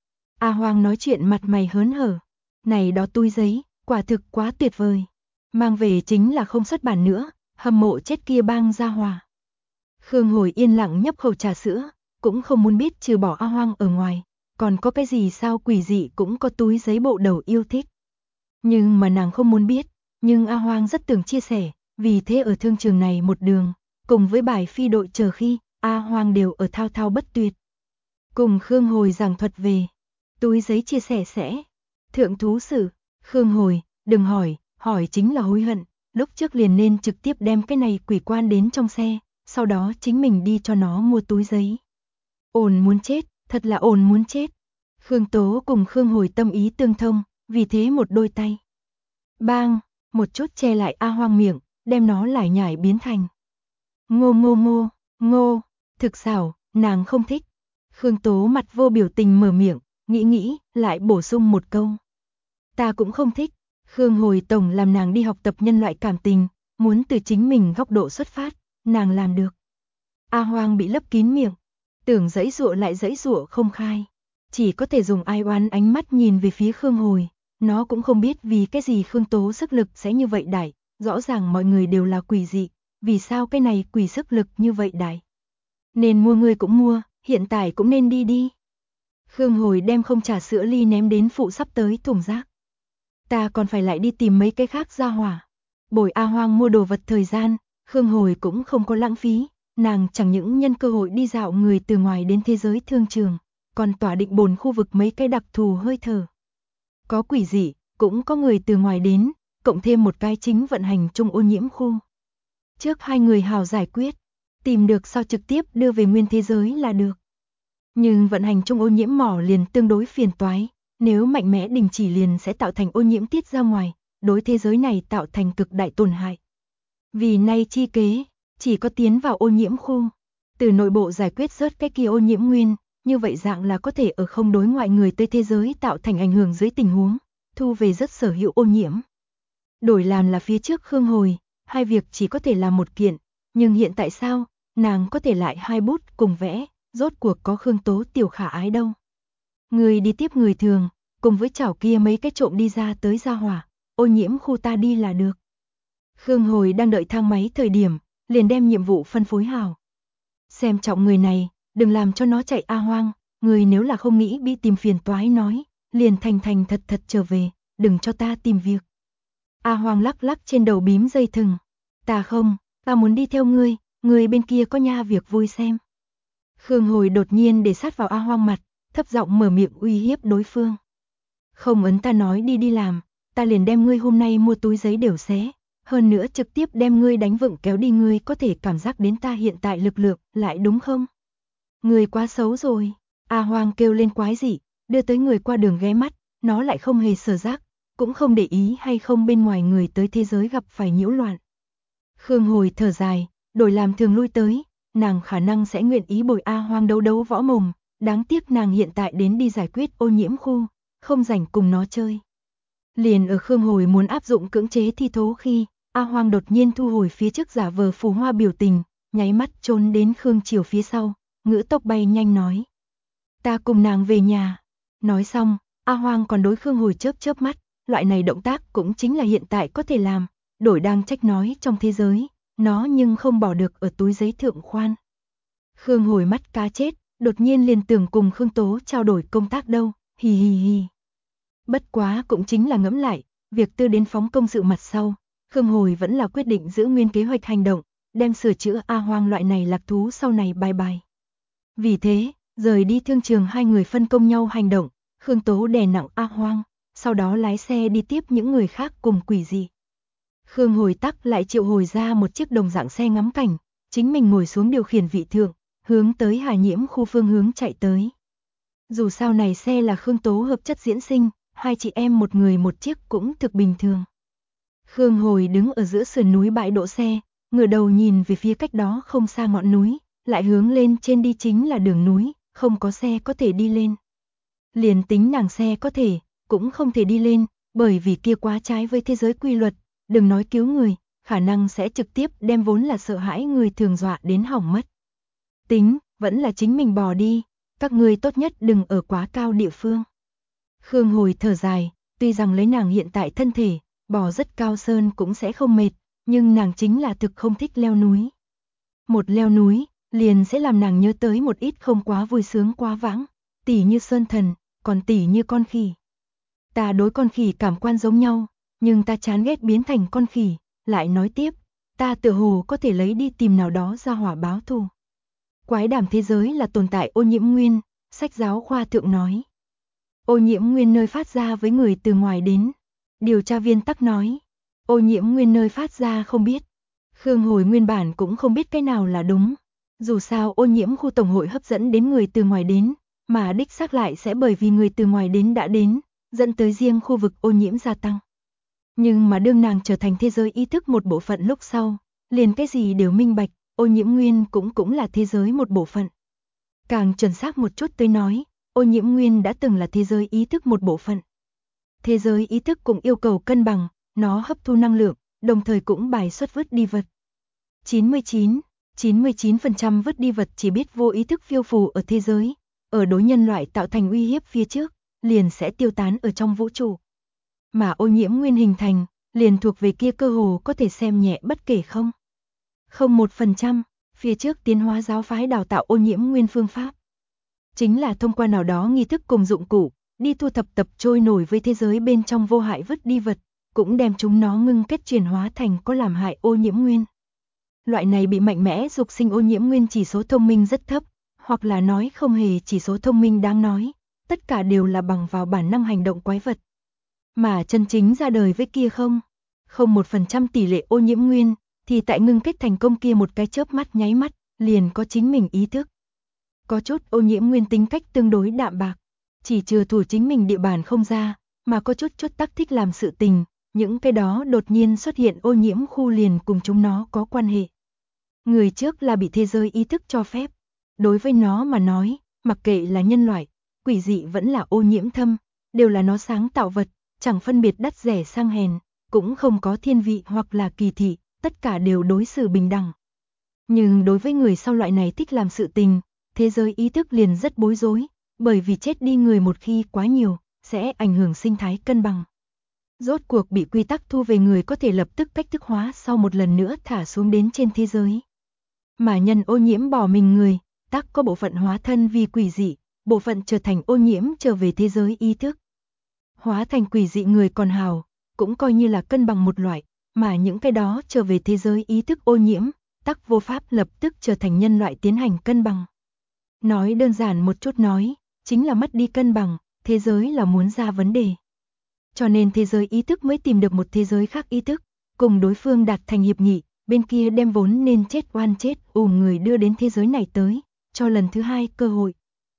S1: A Hoang nói chuyện mặt mày hớn hở, này đó túi giấy, quả thực quá tuyệt vời. Mang về chính là không xuất bản nữa, hâm mộ chết kia bang gia hòa. Khương Hồi yên lặng nhấp khẩu trà sữa, cũng không muốn biết trừ bỏ A Hoang ở ngoài, còn có cái gì sao quỷ dị cũng có túi giấy bộ đầu yêu thích. Nhưng mà nàng không muốn biết, nhưng A Hoang rất tưởng chia sẻ, vì thế ở thương trường này một đường, cùng với bài phi đội chờ khi, A Hoang đều ở thao thao bất tuyệt. Cùng Khương Hồi giảng thuật về, túi giấy chia sẻ sẽ, thượng thú sử, Khương Hồi, đừng hỏi chính là hối hận, lúc trước liền nên trực tiếp đem cái này quỷ quan đến trong xe, sau đó chính mình đi cho nó mua túi giấy. Ổn muốn chết, thật là ổn muốn chết. Khương Tố cùng Khương Hồi tâm ý tương thông, vì thế một đôi tay. Bang, một chút che lại A Hoang miệng, đem nó lải nhải biến thành. Ngô, thực xảo, nàng không thích. Khương Tố mặt vô biểu tình mở miệng, nghĩ, lại bổ sung một câu. Ta cũng không thích. Khương Hồi tổng làm nàng đi học tập nhân loại cảm tình, muốn từ chính mình góc độ xuất phát, nàng làm được. A Hoang bị lấp kín miệng, tưởng giãy giụa lại giãy giụa không khai, chỉ có thể dùng ai oán ánh mắt nhìn về phía Khương Hồi, Nó cũng không biết vì cái gì Khương Tố sức lực sẽ như vậy đại, rõ ràng mọi người đều là quỷ dị, vì sao cái này quỷ sức lực như vậy đại. Nên mua người cũng mua, hiện tại cũng nên đi đi. Khương Hồi đem không trà sữa ly ném đến phụ sắp tới thùng rác. Ta còn phải lại đi tìm mấy cái khác ra hỏa. Bồi A Hoang mua đồ vật thời gian, Khương Hồi cũng không có lãng phí, nàng chẳng những nhân cơ hội đi dạo người từ ngoài đến thế giới thương trường, còn tỏa định bồn khu vực mấy cái đặc thù hơi thở. Có quỷ dị, cũng có người từ ngoài đến, cộng thêm một cái chính vận hành chung ô nhiễm khu. Trước hai người hào giải quyết, tìm được sao trực tiếp đưa về nguyên thế giới là được. Nhưng vận hành chung ô nhiễm mỏ liền tương đối phiền toái, nếu mạnh mẽ đình chỉ liền sẽ tạo thành ô nhiễm tiết ra ngoài, đối thế giới này tạo thành cực đại tổn hại. Vì nay chi kế, chỉ có tiến vào ô nhiễm khu, từ nội bộ giải quyết rớt cái kia ô nhiễm nguyên, như vậy dạng là có thể ở không đối ngoại người tới thế giới tạo thành ảnh hưởng dưới tình huống, thu về rất sở hữu ô nhiễm. Đổi làm là phía trước Khương Hồi, hai việc chỉ có thể làm một kiện, nhưng hiện tại sao, nàng có thể lại hai bút cùng vẽ, rốt cuộc có Khương Tố tiểu khả ái đâu. Người đi tiếp người thường, cùng với chảo kia mấy cái trộm đi ra tới ra hỏa, ô nhiễm khu ta đi là được. Khương Hồi đang đợi thang máy thời điểm, liền đem nhiệm vụ phân phối hào. Xem trọng người này, đừng làm cho nó chạy A Hoang, người nếu là không nghĩ bị tìm phiền toái nói, liền thành thành thật thật trở về, đừng cho ta tìm việc. A Hoang lắc lắc trên đầu bím dây thừng. Ta không, ta muốn đi theo ngươi, người bên kia có nha việc vui xem. Khương Hồi đột nhiên để sát vào A Hoang mặt, thấp giọng mở miệng uy hiếp đối phương. Không ấn ta nói đi đi làm, ta liền đem ngươi hôm nay mua túi giấy đều xé, hơn nữa trực tiếp đem ngươi đánh vựng kéo đi, ngươi có thể cảm giác đến ta hiện tại lực lượng, lại đúng không? Ngươi quá xấu rồi, A Hoang kêu lên quái dị, đưa tới người qua đường ghé mắt, nó lại không hề sở giác, cũng không để ý hay không bên ngoài người tới thế giới gặp phải nhiễu loạn. Khương Hồi thở dài, đổi làm thường lui tới, nàng khả năng sẽ nguyện ý bồi A Hoang đấu đấu võ mồm, đáng tiếc nàng hiện tại đến đi giải quyết ô nhiễm khu, không rảnh cùng nó chơi. Liền ở Khương Hồi muốn áp dụng cưỡng chế thi thố khi, A Hoang đột nhiên thu hồi phía trước giả vờ phù hoa biểu tình, nháy mắt trốn đến Khương Triều phía sau, ngữ tốc bay nhanh nói. Ta cùng nàng về nhà. Nói xong, A Hoang còn đối Khương Hồi chớp chớp mắt, loại này động tác cũng chính là hiện tại có thể làm, đổi đang trách nói trong thế giới, nó nhưng không bỏ được ở túi giấy thượng khoan. Khương Hồi mắt cá chết, đột nhiên liền tưởng cùng Khương Tố trao đổi công tác đâu, hì hì hì. Bất quá cũng chính là ngẫm lại, việc tư đến phóng công sự mặt sau, Khương Hồi vẫn là quyết định giữ nguyên kế hoạch hành động, đem sửa chữa A Hoang loại này lạc thú sau này bye bye. Vì thế, rời đi thương trường hai người phân công nhau hành động, Khương Tố đè nặng A Hoang, sau đó lái xe đi tiếp những người khác cùng quỷ dị. Khương Hồi tắc lại triệu hồi ra một chiếc đồng dạng xe ngắm cảnh, chính mình ngồi xuống điều khiển vị thượng, hướng tới Hà Nhiễm khu phương hướng chạy tới. Dù sao này xe là Khương Tố hợp chất diễn sinh, hai chị em một người một chiếc cũng thực bình thường. Khương Hồi đứng ở giữa sườn núi bãi đỗ xe, ngửa đầu nhìn về phía cách đó không xa ngọn núi, lại hướng lên trên đi chính là đường núi, không có xe có thể đi lên. Liền tính nàng xe có thể, cũng không thể đi lên, bởi vì kia quá trái với thế giới quy luật, đừng nói cứu người, khả năng sẽ trực tiếp đem vốn là sợ hãi người thường dọa đến hỏng mất. Tính, vẫn là chính mình bò đi, các ngươi tốt nhất đừng ở quá cao địa phương. Khương Hồi thở dài, tuy rằng lấy nàng hiện tại thân thể, bò rất cao sơn cũng sẽ không mệt, nhưng nàng chính là thực không thích leo núi. Một leo núi, liền sẽ làm nàng nhớ tới một ít không quá vui sướng quá vãng, tỉ như sơn thần, còn tỉ như con khỉ. Ta đối con khỉ cảm quan giống nhau, nhưng ta chán ghét biến thành con khỉ, lại nói tiếp, ta tựa hồ có thể lấy đi tìm nào đó ra hỏa báo thù. Quái đàm thế giới là tồn tại ô nhiễm nguyên, sách giáo khoa thượng nói. Ô nhiễm nguyên nơi phát ra với người từ ngoài đến. Điều tra viên tắc nói, ô nhiễm nguyên nơi phát ra không biết. Khương Hồi nguyên bản cũng không biết cái nào là đúng. Dù sao ô nhiễm khu tổng hội hấp dẫn đến người từ ngoài đến, mà đích xác lại sẽ bởi vì người từ ngoài đến đã đến, dẫn tới riêng khu vực ô nhiễm gia tăng. Nhưng mà đương nàng trở thành thế giới ý thức một bộ phận lúc sau, liền cái gì đều minh bạch, ô nhiễm nguyên cũng là thế giới một bộ phận. Càng chuẩn xác một chút tới nói, ô nhiễm nguyên đã từng là thế giới ý thức một bộ phận. Thế giới ý thức cũng yêu cầu cân bằng, nó hấp thu năng lượng, đồng thời cũng bài xuất vứt đi vật. 99% vứt đi vật chỉ biết vô ý thức phiêu phù ở thế giới, ở đối nhân loại tạo thành uy hiếp phía trước, liền sẽ tiêu tán ở trong vũ trụ. Mà ô nhiễm nguyên hình thành, liền thuộc về kia cơ hồ có thể xem nhẹ bất kể không. 1%, phía trước tiến hóa giáo phái đào tạo ô nhiễm nguyên phương pháp. Chính là thông qua nào đó nghi thức cùng dụng cụ, đi thu thập tập trôi nổi với thế giới bên trong vô hại vứt đi vật, cũng đem chúng nó ngưng kết chuyển hóa thành có làm hại ô nhiễm nguyên. Loại này bị mạnh mẽ dục sinh ô nhiễm nguyên chỉ số thông minh rất thấp, hoặc là nói không hề chỉ số thông minh đáng nói, tất cả đều là bằng vào bản năng hành động quái vật. Mà chân chính ra đời với kia không 1% tỷ lệ ô nhiễm nguyên, thì tại ngưng kết thành công kia một cái chớp mắt nháy mắt, liền có chính mình ý thức. Có chút ô nhiễm nguyên tính cách tương đối đạm bạc, chỉ chừa thủ chính mình địa bàn không ra, mà có chút tắc thích làm sự tình, những cái đó đột nhiên xuất hiện ô nhiễm khu liền cùng chúng nó có quan hệ. Người trước là bị thế giới ý thức cho phép. Đối với nó mà nói, mặc kệ là nhân loại, quỷ dị vẫn là ô nhiễm thâm, đều là nó sáng tạo vật, chẳng phân biệt đắt rẻ sang hèn, cũng không có thiên vị hoặc là kỳ thị, tất cả đều đối xử bình đẳng. Nhưng đối với người sau loại này thích làm sự tình, thế giới ý thức liền rất bối rối, bởi vì chết đi người một khi quá nhiều, sẽ ảnh hưởng sinh thái cân bằng. Rốt cuộc bị quy tắc thu về người có thể lập tức cách thức hóa sau một lần nữa thả xuống đến trên thế giới. Mà nhân ô nhiễm bỏ mình người, tắc có bộ phận hóa thân vì quỷ dị, bộ phận trở thành ô nhiễm trở về thế giới ý thức. Hóa thành quỷ dị người còn hào, cũng coi như là cân bằng một loại, mà những cái đó trở về thế giới ý thức ô nhiễm, tắc vô pháp lập tức trở thành nhân loại tiến hành cân bằng. Nói đơn giản một chút nói, chính là mất đi cân bằng, thế giới là muốn ra vấn đề. Cho nên thế giới ý thức mới tìm được một thế giới khác ý thức, cùng đối phương đạt thành hiệp nghị, bên kia đem vốn nên chết oan chết người đưa đến thế giới này tới, cho lần thứ hai cơ hội.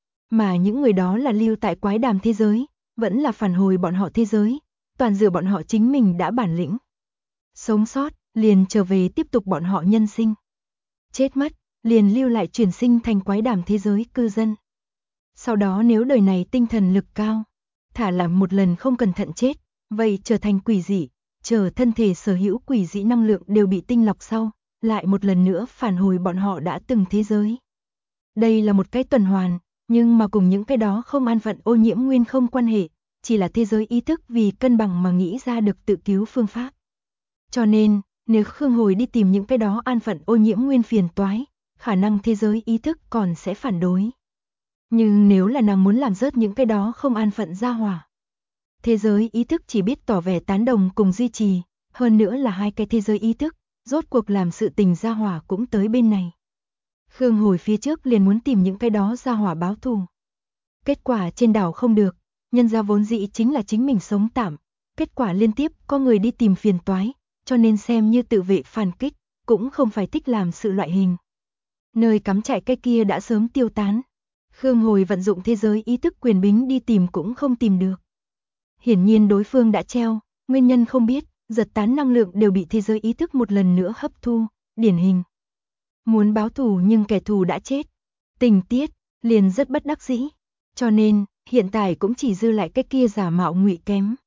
S1: Mà những người đó là lưu tại quái đàm thế giới, vẫn là phản hồi bọn họ thế giới, toàn dựa bọn họ chính mình đã bản lĩnh. Sống sót, liền trở về tiếp tục bọn họ nhân sinh. Chết mất, liền lưu lại chuyển sinh thành quái đàm thế giới cư dân. Sau đó nếu đời này tinh thần lực cao, thả làm một lần không cẩn thận chết, vậy trở thành quỷ dị, chờ thân thể sở hữu quỷ dị năng lượng đều bị tinh lọc sau, lại một lần nữa phản hồi bọn họ đã từng thế giới. Đây là một cái tuần hoàn, nhưng mà cùng những cái đó không an phận ô nhiễm nguyên không quan hệ, chỉ là thế giới ý thức vì cân bằng mà nghĩ ra được tự cứu phương pháp. Cho nên, nếu Khương Hồi đi tìm những cái đó an phận ô nhiễm nguyên phiền toái, khả năng thế giới ý thức còn sẽ phản đối. Nhưng nếu là nàng muốn làm rớt những cái đó không an phận ra hỏa, thế giới ý thức chỉ biết tỏ vẻ tán đồng cùng duy trì, hơn nữa là hai cái thế giới ý thức, rốt cuộc làm sự tình ra hỏa cũng tới bên này. Khương Hồi phía trước liền muốn tìm những cái đó ra hỏa báo thù. Kết quả trên đảo không được, nhân ra vốn dĩ chính là chính mình sống tạm, kết quả liên tiếp có người đi tìm phiền toái, cho nên xem như tự vệ phản kích, cũng không phải thích làm sự loại hình. Nơi cắm trại cái kia đã sớm tiêu tán. Khương Hồi vận dụng thế giới ý thức quyền bính đi tìm cũng không tìm được. Hiển nhiên đối phương đã treo, nguyên nhân không biết, giật tán năng lượng đều bị thế giới ý thức một lần nữa hấp thu, điển hình. Muốn báo thù nhưng kẻ thù đã chết. Tình tiết, liền rất bất đắc dĩ. Cho nên, hiện tại cũng chỉ dư lại cái kia giả mạo ngụy kém.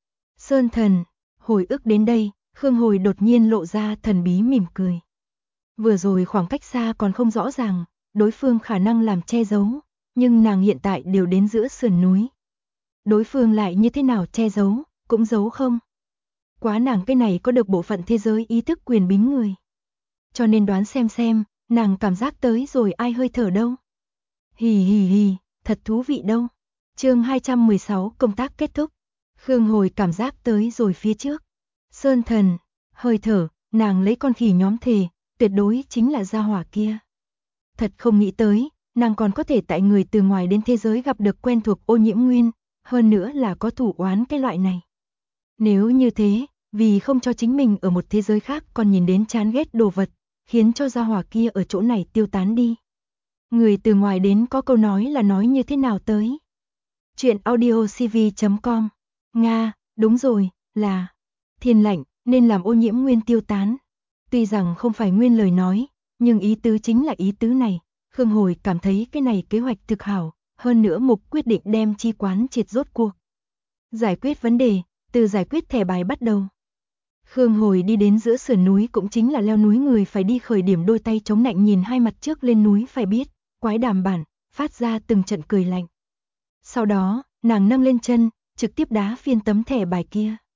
S1: Sơn thần, hồi ức đến đây, Khương Hồi đột nhiên lộ ra thần bí mỉm cười. Vừa rồi khoảng cách xa còn không rõ ràng, đối phương khả năng làm che giấu, nhưng nàng hiện tại đều đến giữa sườn núi. Đối phương lại như thế nào che giấu, cũng giấu không. Quá nàng cái này có được bộ phận thế giới ý thức quyền bính người. Cho nên đoán xem, nàng cảm giác tới rồi ai hơi thở đâu. Hì hì hì, thật thú vị đâu. Chương 216 công tác kết thúc. Khương Hồi cảm giác tới rồi phía trước. Sơn thần, hơi thở, nàng lấy con khỉ nhóm thề, tuyệt đối chính là gia hỏa kia. Thật không nghĩ tới, nàng còn có thể tại người từ ngoài đến thế giới gặp được quen thuộc ô nhiễm nguyên, hơn nữa là có thủ oán cái loại này. Nếu như thế, vì không cho chính mình ở một thế giới khác còn nhìn đến chán ghét đồ vật, khiến cho gia hỏa kia ở chỗ này tiêu tán đi. Người từ ngoài đến có câu nói là nói như thế nào tới? Chuyện audiocv.com. Nga, đúng rồi, là thiên lạnh, nên làm ô nhiễm nguyên tiêu tán. Tuy rằng không phải nguyên lời nói, nhưng ý tứ chính là ý tứ này. Khương Hồi cảm thấy cái này kế hoạch thực hảo, hơn nữa mục quyết định đem chi quán triệt rốt cuộc. Giải quyết vấn đề, từ giải quyết thẻ bài bắt đầu. Khương Hồi đi đến giữa sườn núi cũng chính là leo núi người phải đi khởi điểm đôi tay chống nạnh nhìn hai mặt trước lên núi phải biết, quái đàm bản, phát ra từng trận cười lạnh. Sau đó, nàng nâng lên chân, trực tiếp đá phiên tấm thẻ bài kia.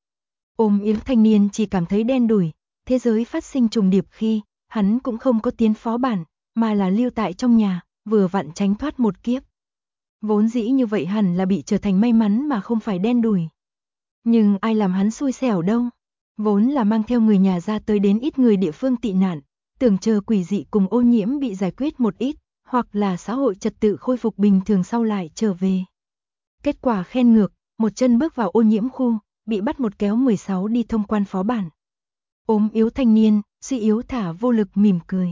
S1: Ôm yếu thanh niên chỉ cảm thấy đen đủi, thế giới phát sinh trùng điệp khi, hắn cũng không có tiến phó bản, mà là lưu tại trong nhà, vừa vặn tránh thoát một kiếp. Vốn dĩ như vậy hẳn là bị trở thành may mắn mà không phải đen đủi. Nhưng ai làm hắn xui xẻo đâu. Vốn là mang theo người nhà ra tới đến ít người địa phương tị nạn, tưởng chờ quỷ dị cùng ô nhiễm bị giải quyết một ít, hoặc là xã hội trật tự khôi phục bình thường sau lại trở về. Kết quả khen ngược, một chân bước vào ô nhiễm khu, bị bắt một kéo 16 đi thông quan phó bản. Ốm yếu thanh niên, suy yếu thả vô lực mỉm cười.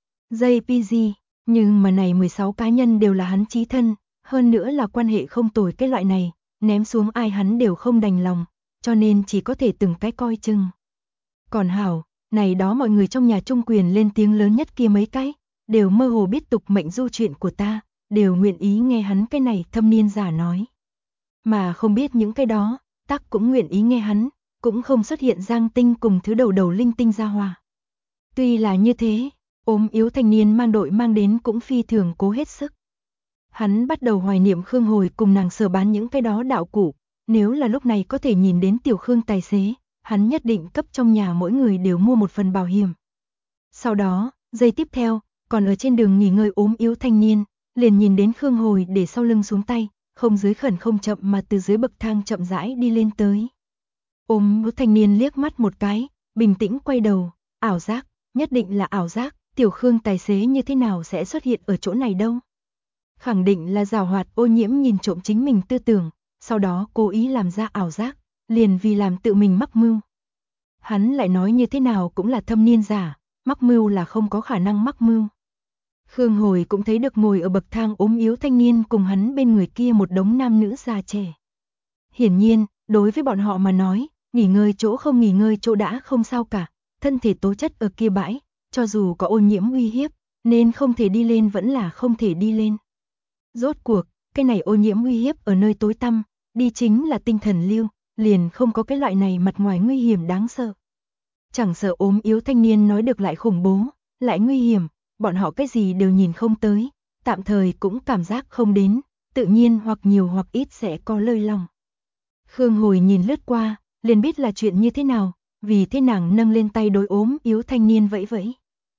S1: JPG, nhưng mà này 16 cá nhân đều là hắn chí thân, hơn nữa là quan hệ không tồi cái loại này, ném xuống ai hắn đều không đành lòng, cho nên chỉ có thể từng cái coi chừng. Còn hảo, này đó mọi người trong nhà trung quyền lên tiếng lớn nhất kia mấy cái, đều mơ hồ biết tục mệnh du chuyện của ta, đều nguyện ý nghe hắn cái này thâm niên giả nói. Mà không biết những cái đó, tắc cũng nguyện ý nghe hắn, cũng không xuất hiện Giang Tinh cùng thứ đầu đầu linh tinh ra hòa. Tuy là như thế, ốm yếu thanh niên mang đội mang đến cũng phi thường cố hết sức. Hắn bắt đầu hoài niệm Khương Hồi cùng nàng sở bán những cái đó đạo cụ, nếu là lúc này có thể nhìn đến tiểu Khương tài xế, hắn nhất định cấp trong nhà mỗi người đều mua một phần bảo hiểm. Sau đó, giây tiếp theo, còn ở trên đường nghỉ ngơi ốm yếu thanh niên, liền nhìn đến Khương Hồi để sau lưng xuống tay, không dưới khẩn không chậm mà từ dưới bậc thang chậm rãi đi lên tới. Ốm yếu thanh niên liếc mắt một cái, bình tĩnh quay đầu, ảo giác, nhất định là ảo giác, tiểu Khương tài xế như thế nào sẽ xuất hiện ở chỗ này đâu. Khẳng định là giảo hoạt ô nhiễm nhìn trộm chính mình tư tưởng, sau đó cố ý làm ra ảo giác, liền vì làm tự mình mắc mưu. Hắn lại nói như thế nào cũng là thâm niên giả, mắc mưu là không có khả năng mắc mưu. Khương Hồi cũng thấy được ngồi ở bậc thang ốm yếu thanh niên cùng hắn bên người kia một đống nam nữ già trẻ. Hiển nhiên, đối với bọn họ mà nói, nghỉ ngơi chỗ không nghỉ ngơi chỗ đã không sao cả, thân thể tố chất ở kia bãi, cho dù có ô nhiễm uy hiếp, nên không thể đi lên vẫn là không thể đi lên. Rốt cuộc, cái này ô nhiễm uy hiếp ở nơi tối tăm, đi chính là tinh thần lưu, liền không có cái loại này mặt ngoài nguy hiểm đáng sợ. Chẳng sợ ốm yếu thanh niên nói được lại khủng bố, lại nguy hiểm, bọn họ cái gì đều nhìn không tới, tạm thời cũng cảm giác không đến, tự nhiên hoặc nhiều hoặc ít sẽ có lơi lòng. Khương Hồi nhìn lướt qua, liền biết là chuyện như thế nào, vì thế nàng nâng lên tay đối ốm yếu thanh niên vẫy vẫy.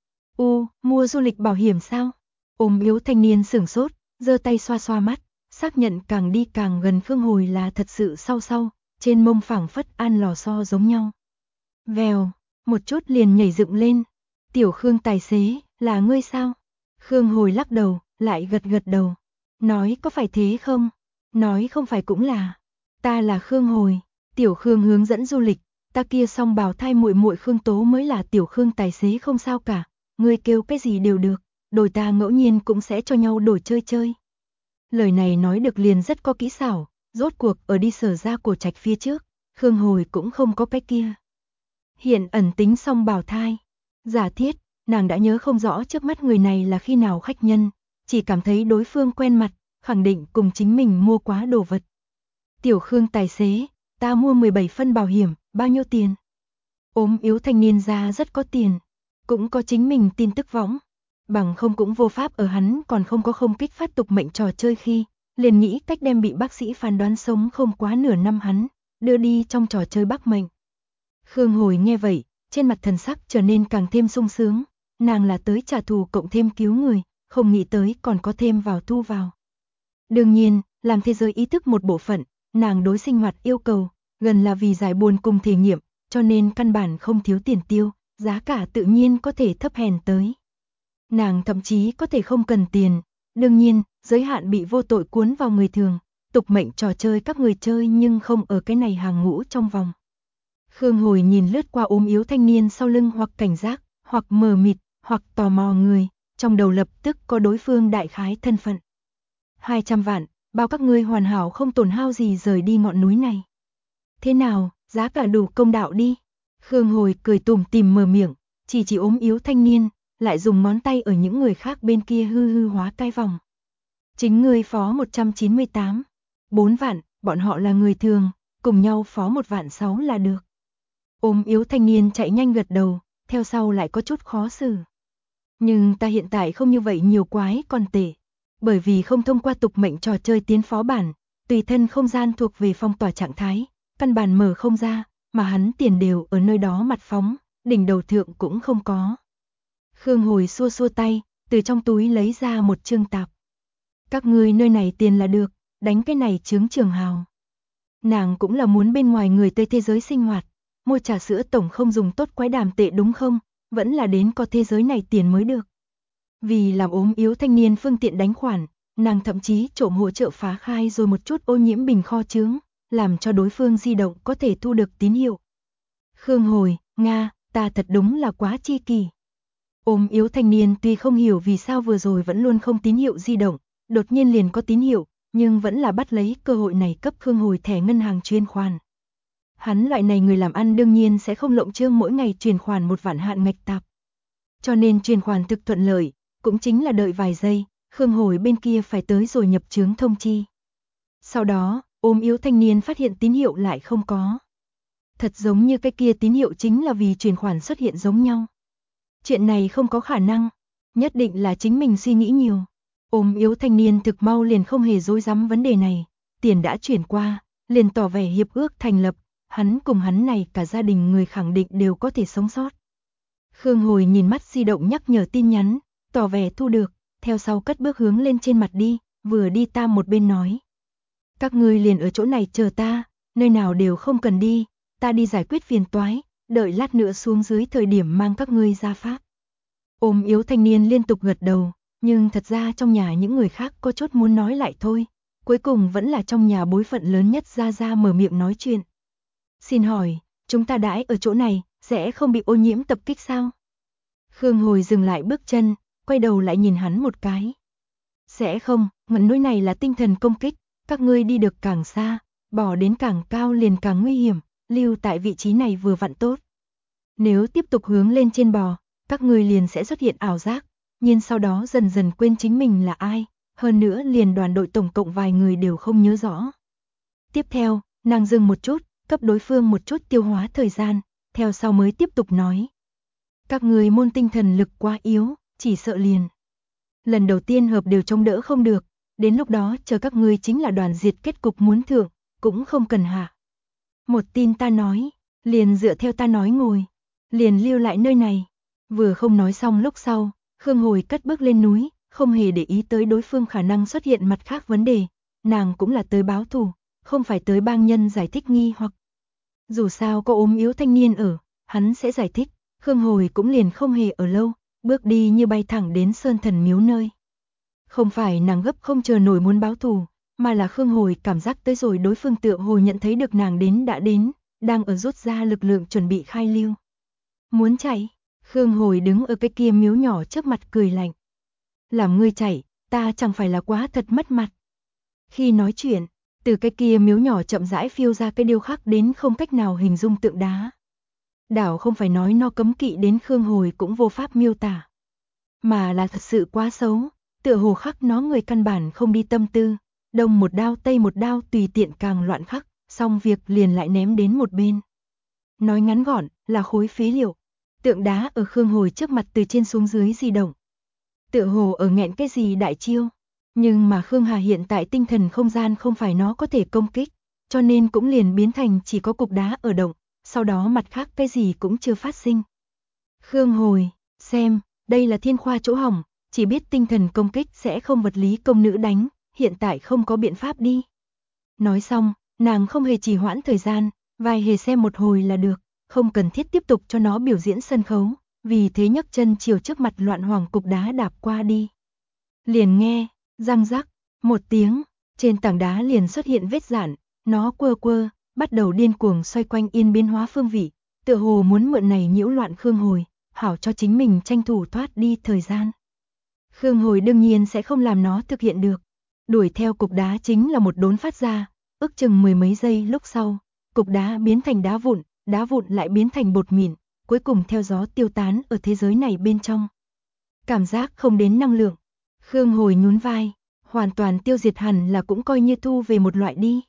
S1: Mua du lịch bảo hiểm sao? Ốm yếu thanh niên sửng sốt, giơ tay xoa xoa mắt, xác nhận càng đi càng gần Khương Hồi là thật sự sau, trên mông phẳng phất an lò xo giống nhau. Vèo, một chút liền nhảy dựng lên. Tiểu Khương tài xế, là ngươi sao? Khương Hồi lắc đầu, lại gật đầu. Nói có phải thế không? Nói không phải cũng là. Ta là Khương Hồi, Tiểu Khương hướng dẫn du lịch, ta kia song bào thai muội muội Khương Tố mới là Tiểu Khương tài xế không sao cả. Ngươi kêu cái gì đều được, đổi ta ngẫu nhiên cũng sẽ cho nhau đổi chơi. Lời này nói được liền rất có kỹ xảo, rốt cuộc ở đi Sở ra Cổ Trạch phía trước, Khương Hồi cũng không có cái kia. Hiện ẩn tính song bào thai. Giả thiết, nàng đã nhớ không rõ trước mắt người này là khi nào khách nhân, chỉ cảm thấy đối phương quen mặt, khẳng định cùng chính mình mua quá đồ vật. Tiểu Khương tài xế, ta mua 17 phân bảo hiểm, bao nhiêu tiền? Ốm yếu thanh niên ra rất có tiền, cũng có chính mình tin tức võng. Bằng không cũng vô pháp ở hắn còn không có không kích phát tục mệnh trò chơi khi, liền nghĩ cách đem bị bác sĩ phán đoán sống không quá nửa năm hắn, đưa đi trong trò chơi bác mệnh. Khương Hồi nghe vậy, trên mặt thần sắc trở nên càng thêm sung sướng, nàng là tới trả thù cộng thêm cứu người, không nghĩ tới còn có thêm vào thu vào. Đương nhiên, làm thế giới ý thức một bộ phận, nàng đối sinh hoạt yêu cầu, gần là vì giải buồn cùng thể nghiệm, cho nên căn bản không thiếu tiền tiêu, giá cả tự nhiên có thể thấp hèn tới. Nàng thậm chí có thể không cần tiền, đương nhiên, giới hạn bị vô tội cuốn vào người thường, tục mệnh trò chơi các người chơi nhưng không ở cái này hàng ngũ trong vòng. Khương Hồi nhìn lướt qua ốm yếu thanh niên sau lưng hoặc cảnh giác, hoặc mờ mịt, hoặc tò mò người, trong đầu lập tức có đối phương đại khái thân phận. 200 vạn, bao các ngươi hoàn hảo không tổn hao gì rời đi ngọn núi này. Thế nào, giá cả đủ công đạo đi. Khương Hồi cười tủm tỉm mở miệng, chỉ ốm yếu thanh niên, lại dùng ngón tay ở những người khác bên kia hư hóa cái vòng. Chính ngươi phó 198, 4 vạn, bọn họ là người thường, cùng nhau phó 1 vạn 6 là được. Ốm yếu thanh niên chạy nhanh gật đầu, theo sau lại có chút khó xử. Nhưng ta hiện tại không như vậy nhiều quái còn tệ, bởi vì không thông qua tục mệnh trò chơi tiến phó bản, tùy thân không gian thuộc về phong tỏa trạng thái, căn bản mở không ra, mà hắn tiền đều ở nơi đó mặt phóng, đỉnh đầu thượng cũng không có. Khương Hồi xua xua tay, từ trong túi lấy ra một chương tạp. Các ngươi nơi này tiền là được, đánh cái này chướng trường hào. Nàng cũng là muốn bên ngoài người Tây thế giới sinh hoạt, mua trà sữa tổng không dùng tốt quái đàm tệ đúng không, vẫn là đến có thế giới này tiền mới được. Vì làm ốm yếu thanh niên phương tiện đánh khoản, nàng thậm chí trộm hỗ trợ phá khai rồi một chút ô nhiễm bình kho chướng, làm cho đối phương di động có thể thu được tín hiệu. Khương Hồi, Nga, ta thật đúng là quá chi kỷ. Ốm yếu thanh niên tuy không hiểu vì sao vừa rồi vẫn luôn không tín hiệu di động, đột nhiên liền có tín hiệu, nhưng vẫn là bắt lấy cơ hội này cấp Khương Hồi thẻ ngân hàng chuyên khoản. Hắn loại này người làm ăn đương nhiên sẽ không lộng trương mỗi ngày chuyển khoản một vạn hạn ngạch tạp. Cho nên chuyển khoản thực thuận lợi, cũng chính là đợi vài giây, Khương Hồi bên kia phải tới rồi nhập chướng thông chi. Sau đó, ốm yếu thanh niên phát hiện tín hiệu lại không có. Thật giống như cái kia tín hiệu chính là vì chuyển khoản xuất hiện giống nhau. Chuyện này không có khả năng, nhất định là chính mình suy nghĩ nhiều. Ốm yếu thanh niên thực mau liền không hề dối rắm vấn đề này, tiền đã chuyển qua, liền tỏ vẻ hiệp ước thành lập, hắn cùng hắn này cả gia đình người khẳng định đều có thể sống sót. Khương Hồi nhìn mắt di động nhắc nhở tin nhắn, tỏ vẻ thu được, theo sau cất bước hướng lên trên mặt đi, vừa đi ta một bên nói. Các ngươi liền ở chỗ này chờ ta, nơi nào đều không cần đi, ta đi giải quyết phiền toái, đợi lát nữa xuống dưới thời điểm mang các ngươi ra pháp. Ốm yếu thanh niên liên tục gật đầu, nhưng thật ra trong nhà những người khác có chút muốn nói lại thôi, cuối cùng vẫn là trong nhà bối phận lớn nhất ra mở miệng nói chuyện. Xin hỏi, chúng ta đãi ở chỗ này, sẽ không bị ô nhiễm tập kích sao? Khương Hồi dừng lại bước chân, quay đầu lại nhìn hắn một cái. Sẽ không, ngọn núi này là tinh thần công kích, các ngươi đi được càng xa, bỏ đến càng cao liền càng nguy hiểm, lưu tại vị trí này vừa vặn tốt. Nếu tiếp tục hướng lên trên bò, các ngươi liền sẽ xuất hiện ảo giác, nhưng sau đó dần dần quên chính mình là ai, hơn nữa liền đoàn đội tổng cộng vài người đều không nhớ rõ. Tiếp theo, nàng dừng một chút, cấp đối phương một chút tiêu hóa thời gian, theo sau mới tiếp tục nói. Các người môn tinh thần lực quá yếu, chỉ sợ liền. Lần đầu tiên hợp đều chống đỡ không được, đến lúc đó chờ các ngươi chính là đoàn diệt kết cục muốn thưởng, cũng không cần hạ. Một tin ta nói, liền dựa theo ta nói ngồi, liền lưu lại nơi này. Vừa không nói xong lúc sau, Khương Hồi cất bước lên núi, không hề để ý tới đối phương khả năng xuất hiện mặt khác vấn đề, nàng cũng là tới báo thù, không phải tới bang nhân giải thích nghi hoặc. Dù sao có ốm yếu thanh niên ở, hắn sẽ giải thích, Khương Hồi cũng liền không hề ở lâu, bước đi như bay thẳng đến Sơn Thần Miếu nơi. Không phải nàng gấp không chờ nổi muốn báo thù, mà là Khương Hồi cảm giác tới rồi đối phương tựa hồ nhận thấy được nàng đến đã đến, đang ở rút ra lực lượng chuẩn bị khai lưu. Muốn chạy, Khương Hồi đứng ở cái kia miếu nhỏ trước mặt cười lạnh. Làm ngươi chạy, ta chẳng phải là quá thật mất mặt. Khi nói chuyện, từ cái kia miếu nhỏ chậm rãi phiêu ra cái điêu khắc đến không cách nào hình dung tượng đá. Đảo không phải nói nó cấm kỵ đến Khương Hồi cũng vô pháp miêu tả, mà là thật sự quá xấu, tựa hồ khắc nó người căn bản không đi tâm tư, đông một đao tây một đao tùy tiện càng loạn khắc, xong việc liền lại ném đến một bên. Nói ngắn gọn là khối phế liệu, tượng đá ở Khương Hồi trước mặt từ trên xuống dưới di động. Tựa hồ ở nghẹn cái gì đại chiêu, nhưng mà Khương Hà hiện tại tinh thần không gian không phải nó có thể công kích, cho nên cũng liền biến thành chỉ có cục đá ở động, sau đó mặt khác cái gì cũng chưa phát sinh. Khương Hồi, xem, đây là thiên khoa chỗ hỏng, chỉ biết tinh thần công kích sẽ không vật lý công nữ đánh, hiện tại không có biện pháp đi. Nói xong, nàng không hề trì hoãn thời gian, vài hề xem một hồi là được, không cần thiết tiếp tục cho nó biểu diễn sân khấu, vì thế nhấc chân chiều trước mặt loạn hoàng cục đá đạp qua đi. Liền nghe, răng rắc, một tiếng, trên tảng đá liền xuất hiện vết rạn, nó quơ quơ, bắt đầu điên cuồng xoay quanh yên biến hóa phương vị, tựa hồ muốn mượn này nhiễu loạn Khương Hồi, hảo cho chính mình tranh thủ thoát đi thời gian. Khương Hồi đương nhiên sẽ không làm nó thực hiện được, đuổi theo cục đá chính là một đốn phát ra, ước chừng mười mấy giây lúc sau, cục đá biến thành đá vụn lại biến thành bột mịn, cuối cùng theo gió tiêu tán ở thế giới này bên trong. Cảm giác không đến năng lượng, Khương Hồi nhún vai, hoàn toàn tiêu diệt hẳn là cũng coi như thu về một loại đi.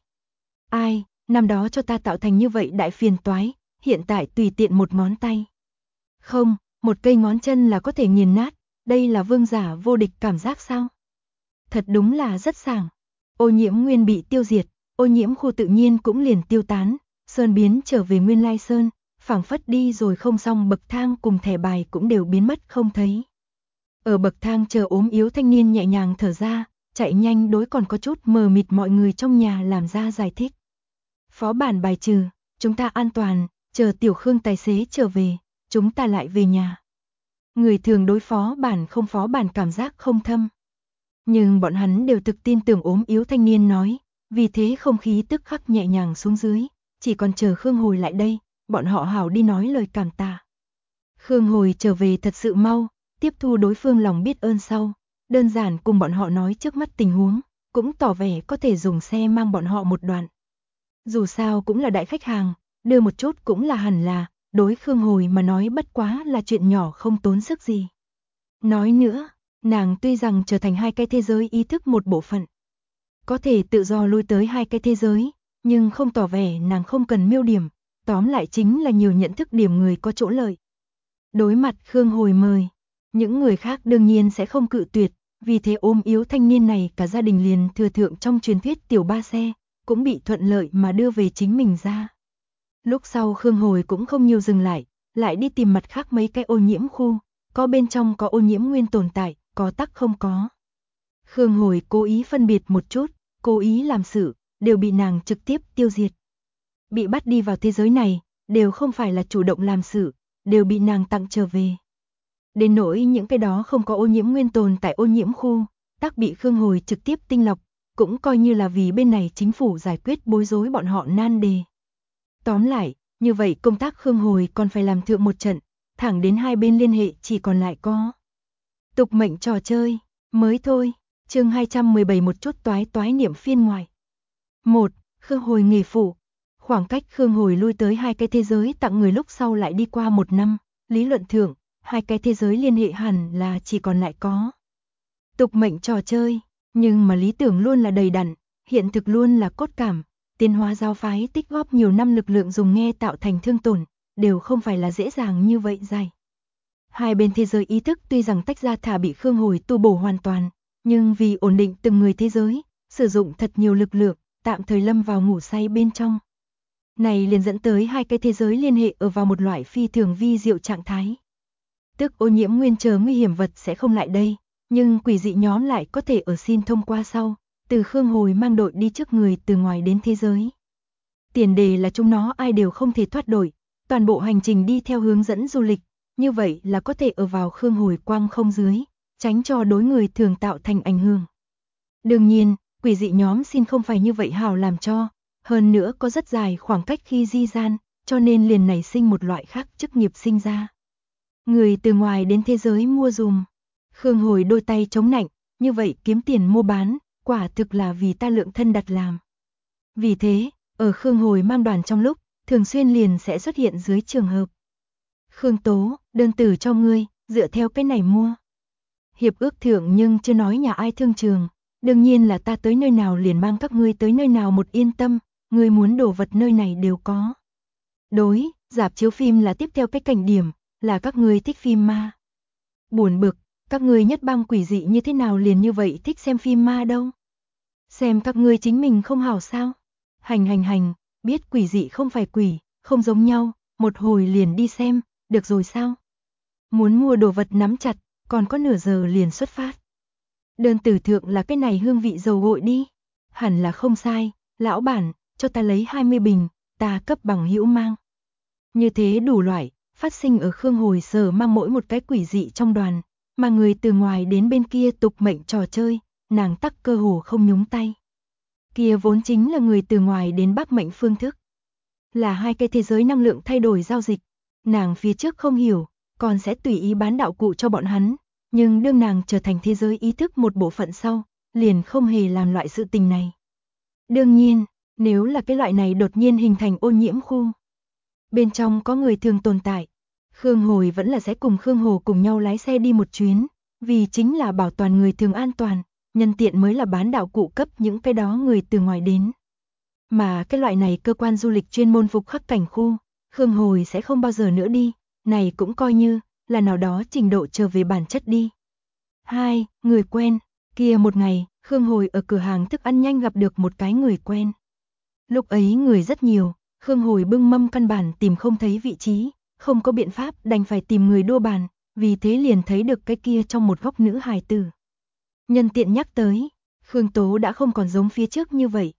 S1: Ai, năm đó cho ta tạo thành như vậy đại phiền toái, hiện tại tùy tiện một ngón tay. Không, một cây ngón chân là có thể nghiền nát, đây là vương giả vô địch cảm giác sao? Thật đúng là rất sảng. Ô nhiễm nguyên bị tiêu diệt, ô nhiễm khu tự nhiên cũng liền tiêu tán, sơn biến trở về nguyên lai sơn, phảng phất đi rồi không xong bậc thang cùng thẻ bài cũng đều biến mất không thấy. Ở bậc thang chờ ốm yếu thanh niên nhẹ nhàng thở ra, chạy nhanh đối còn có chút mờ mịt mọi người trong nhà làm ra giải thích. Phó bản bài trừ, chúng ta an toàn, chờ Tiểu Khương tài xế trở về, chúng ta lại về nhà. Người thường đối phó bản không phó bản cảm giác không thâm. Nhưng bọn hắn đều thực tin tưởng ốm yếu thanh niên nói, vì thế không khí tức khắc nhẹ nhàng xuống dưới, chỉ còn chờ Khương Hồi lại đây, bọn họ hảo đi nói lời cảm tạ. Khương Hồi trở về thật sự mau, tiếp thu đối phương lòng biết ơn sau, đơn giản cùng bọn họ nói trước mắt tình huống, cũng tỏ vẻ có thể dùng xe mang bọn họ một đoạn. Dù sao cũng là đại khách hàng, đưa một chút cũng là hẳn là, đối Khương Hồi mà nói bất quá là chuyện nhỏ không tốn sức gì. Nói nữa, nàng tuy rằng trở thành hai cái thế giới ý thức một bộ phận, có thể tự do lui tới hai cái thế giới, nhưng không tỏ vẻ nàng không cần miêu điểm, tóm lại chính là nhiều nhận thức điểm người có chỗ lợi. Đối mặt Khương Hồi mời, những người khác đương nhiên sẽ không cự tuyệt, vì thế ôm yếu thanh niên này cả gia đình liền thừa thượng trong truyền thuyết tiểu ba xe, cũng bị thuận lợi mà đưa về chính mình ra. Lúc sau Khương Hồi cũng không nhiều dừng lại đi tìm mặt khác mấy cái ô nhiễm khu, có bên trong có ô nhiễm nguyên tồn tại, có tắc không có. Khương Hồi cố ý phân biệt một chút, cố ý làm sự, đều bị nàng trực tiếp tiêu diệt. Bị bắt đi vào thế giới này, đều không phải là chủ động làm sự, đều bị nàng tặng trở về. Đến nỗi những cái đó không có ô nhiễm nguyên tồn tại ô nhiễm khu, tắc bị Khương Hồi trực tiếp tinh lọc, cũng coi như là vì bên này chính phủ giải quyết bối rối bọn họ nan đề. Tóm lại, như vậy công tác Khương Hồi còn phải làm thượng một trận, thẳng đến hai bên liên hệ chỉ còn lại có. Tục mệnh trò chơi, mới thôi, chương 217 một chút toái toái niệm phiên ngoài. 1. Khương Hồi nghề phụ. Khoảng cách Khương Hồi lui tới hai cái thế giới tặng người lúc sau lại đi qua 1 năm, lý luận thượng, hai cái thế giới liên hệ hẳn là chỉ còn lại có. Tục mệnh trò chơi, nhưng mà lý tưởng luôn là đầy đặn, hiện thực luôn là cốt cảm, tiến hóa giáo phái tích góp nhiều năm lực lượng dùng nghe tạo thành thương tổn, đều không phải là dễ dàng như vậy dài. Hai bên thế giới ý thức tuy rằng tách ra thả bị Khương Hồi tu bổ hoàn toàn, nhưng vì ổn định từng người thế giới, sử dụng thật nhiều lực lượng, tạm thời lâm vào ngủ say bên trong. Này liền dẫn tới hai cái thế giới liên hệ ở vào một loại phi thường vi diệu trạng thái. Tức ô nhiễm nguyên chờ nguy hiểm vật sẽ không lại đây, nhưng quỷ dị nhóm lại có thể ở xin thông qua sau, từ Khương Hồi mang đội đi trước người từ ngoài đến thế giới. Tiền đề là chúng nó ai đều không thể thoát đổi, toàn bộ hành trình đi theo hướng dẫn du lịch, như vậy là có thể ở vào Khương Hồi quang không dưới, tránh cho đối người thường tạo thành ảnh hưởng. Đương nhiên, quỷ dị nhóm xin không phải như vậy hảo làm cho, hơn nữa có rất dài khoảng cách khi di gian, cho nên liền nảy sinh một loại khác chức nghiệp sinh ra. Người từ ngoài đến thế giới mua dùm. Khương Hồi đôi tay chống nạnh, như vậy kiếm tiền mua bán, quả thực là vì ta lượng thân đặt làm. Vì thế, ở Khương Hồi mang đoàn trong lúc, thường xuyên liền sẽ xuất hiện dưới trường hợp. Khương Tố, đơn tử cho ngươi, dựa theo cái này mua. Hiệp ước thượng nhưng chưa nói nhà ai thương trường, đương nhiên là ta tới nơi nào liền mang các ngươi tới nơi nào một yên tâm, ngươi muốn đồ vật nơi này đều có. Đối, rạp chiếu phim là tiếp theo cái cảnh điểm, là các ngươi thích phim ma. Buồn bực, các ngươi nhất bang quỷ dị như thế nào liền như vậy thích xem phim ma đâu. Xem các ngươi chính mình không hảo sao. Hành, biết quỷ dị không phải quỷ, không giống nhau, một hồi liền đi xem, được rồi sao? Muốn mua đồ vật nắm chặt, còn có nửa giờ liền xuất phát. Đơn tử thượng là cái này hương vị dầu gội đi. Hẳn là không sai, lão bản, cho ta lấy 20 bình, ta cấp bằng hữu mang. Như thế đủ loại, phát sinh ở Khương Hồi sở mang mỗi một cái quỷ dị trong đoàn, mà người từ ngoài đến bên kia tục mệnh trò chơi, nàng tắc cơ hồ không nhúng tay. Kia vốn chính là người từ ngoài đến bác mệnh phương thức. Là hai cái thế giới năng lượng thay đổi giao dịch, nàng phía trước không hiểu, còn sẽ tùy ý bán đạo cụ cho bọn hắn, nhưng đương nàng trở thành thế giới ý thức một bộ phận sau, liền không hề làm loại sự tình này. Đương nhiên, nếu là cái loại này đột nhiên hình thành ô nhiễm khu, bên trong có người thường tồn tại, Khương Hồi vẫn là sẽ cùng Khương Hồ cùng nhau lái xe đi một chuyến, vì chính là bảo toàn người thường an toàn, nhân tiện mới là bán đạo cụ cấp những cái đó người từ ngoài đến. Mà cái loại này cơ quan du lịch chuyên môn phục khắc cảnh khu, Khương Hồi sẽ không bao giờ nữa đi, này cũng coi như là nào đó trình độ trở về bản chất đi. 2. Người quen. Kia một ngày, Khương Hồi ở cửa hàng thức ăn nhanh gặp được một cái người quen. Lúc ấy người rất nhiều, Khương Hồi bưng mâm căn bản tìm không thấy vị trí, không có biện pháp đành phải tìm người đua bàn, vì thế liền thấy được cái kia trong một góc nữ hài tử. Nhân tiện nhắc tới, Khương Tố đã không còn giống phía trước như vậy,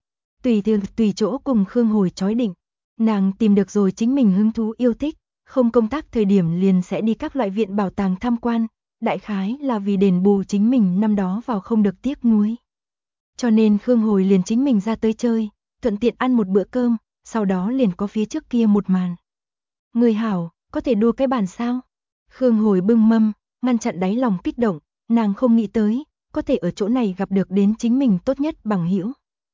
S1: tùy chỗ cùng Khương Hồi chói định. Nàng tìm được rồi chính mình hứng thú yêu thích, không công tác thời điểm liền sẽ đi các loại viện bảo tàng tham quan, đại khái là vì đền bù chính mình năm đó vào không được tiếc nuối. Cho nên Khương Hồi liền chính mình ra tới chơi, thuận tiện ăn một bữa cơm, sau đó liền có phía trước kia một màn. Người hảo, có thể đua cái bàn sao? Khương Hồi bưng mâm, ngăn chặn đáy lòng kích động, nàng không nghĩ tới, có thể ở chỗ này gặp được đến chính mình tốt nhất bằng hữu.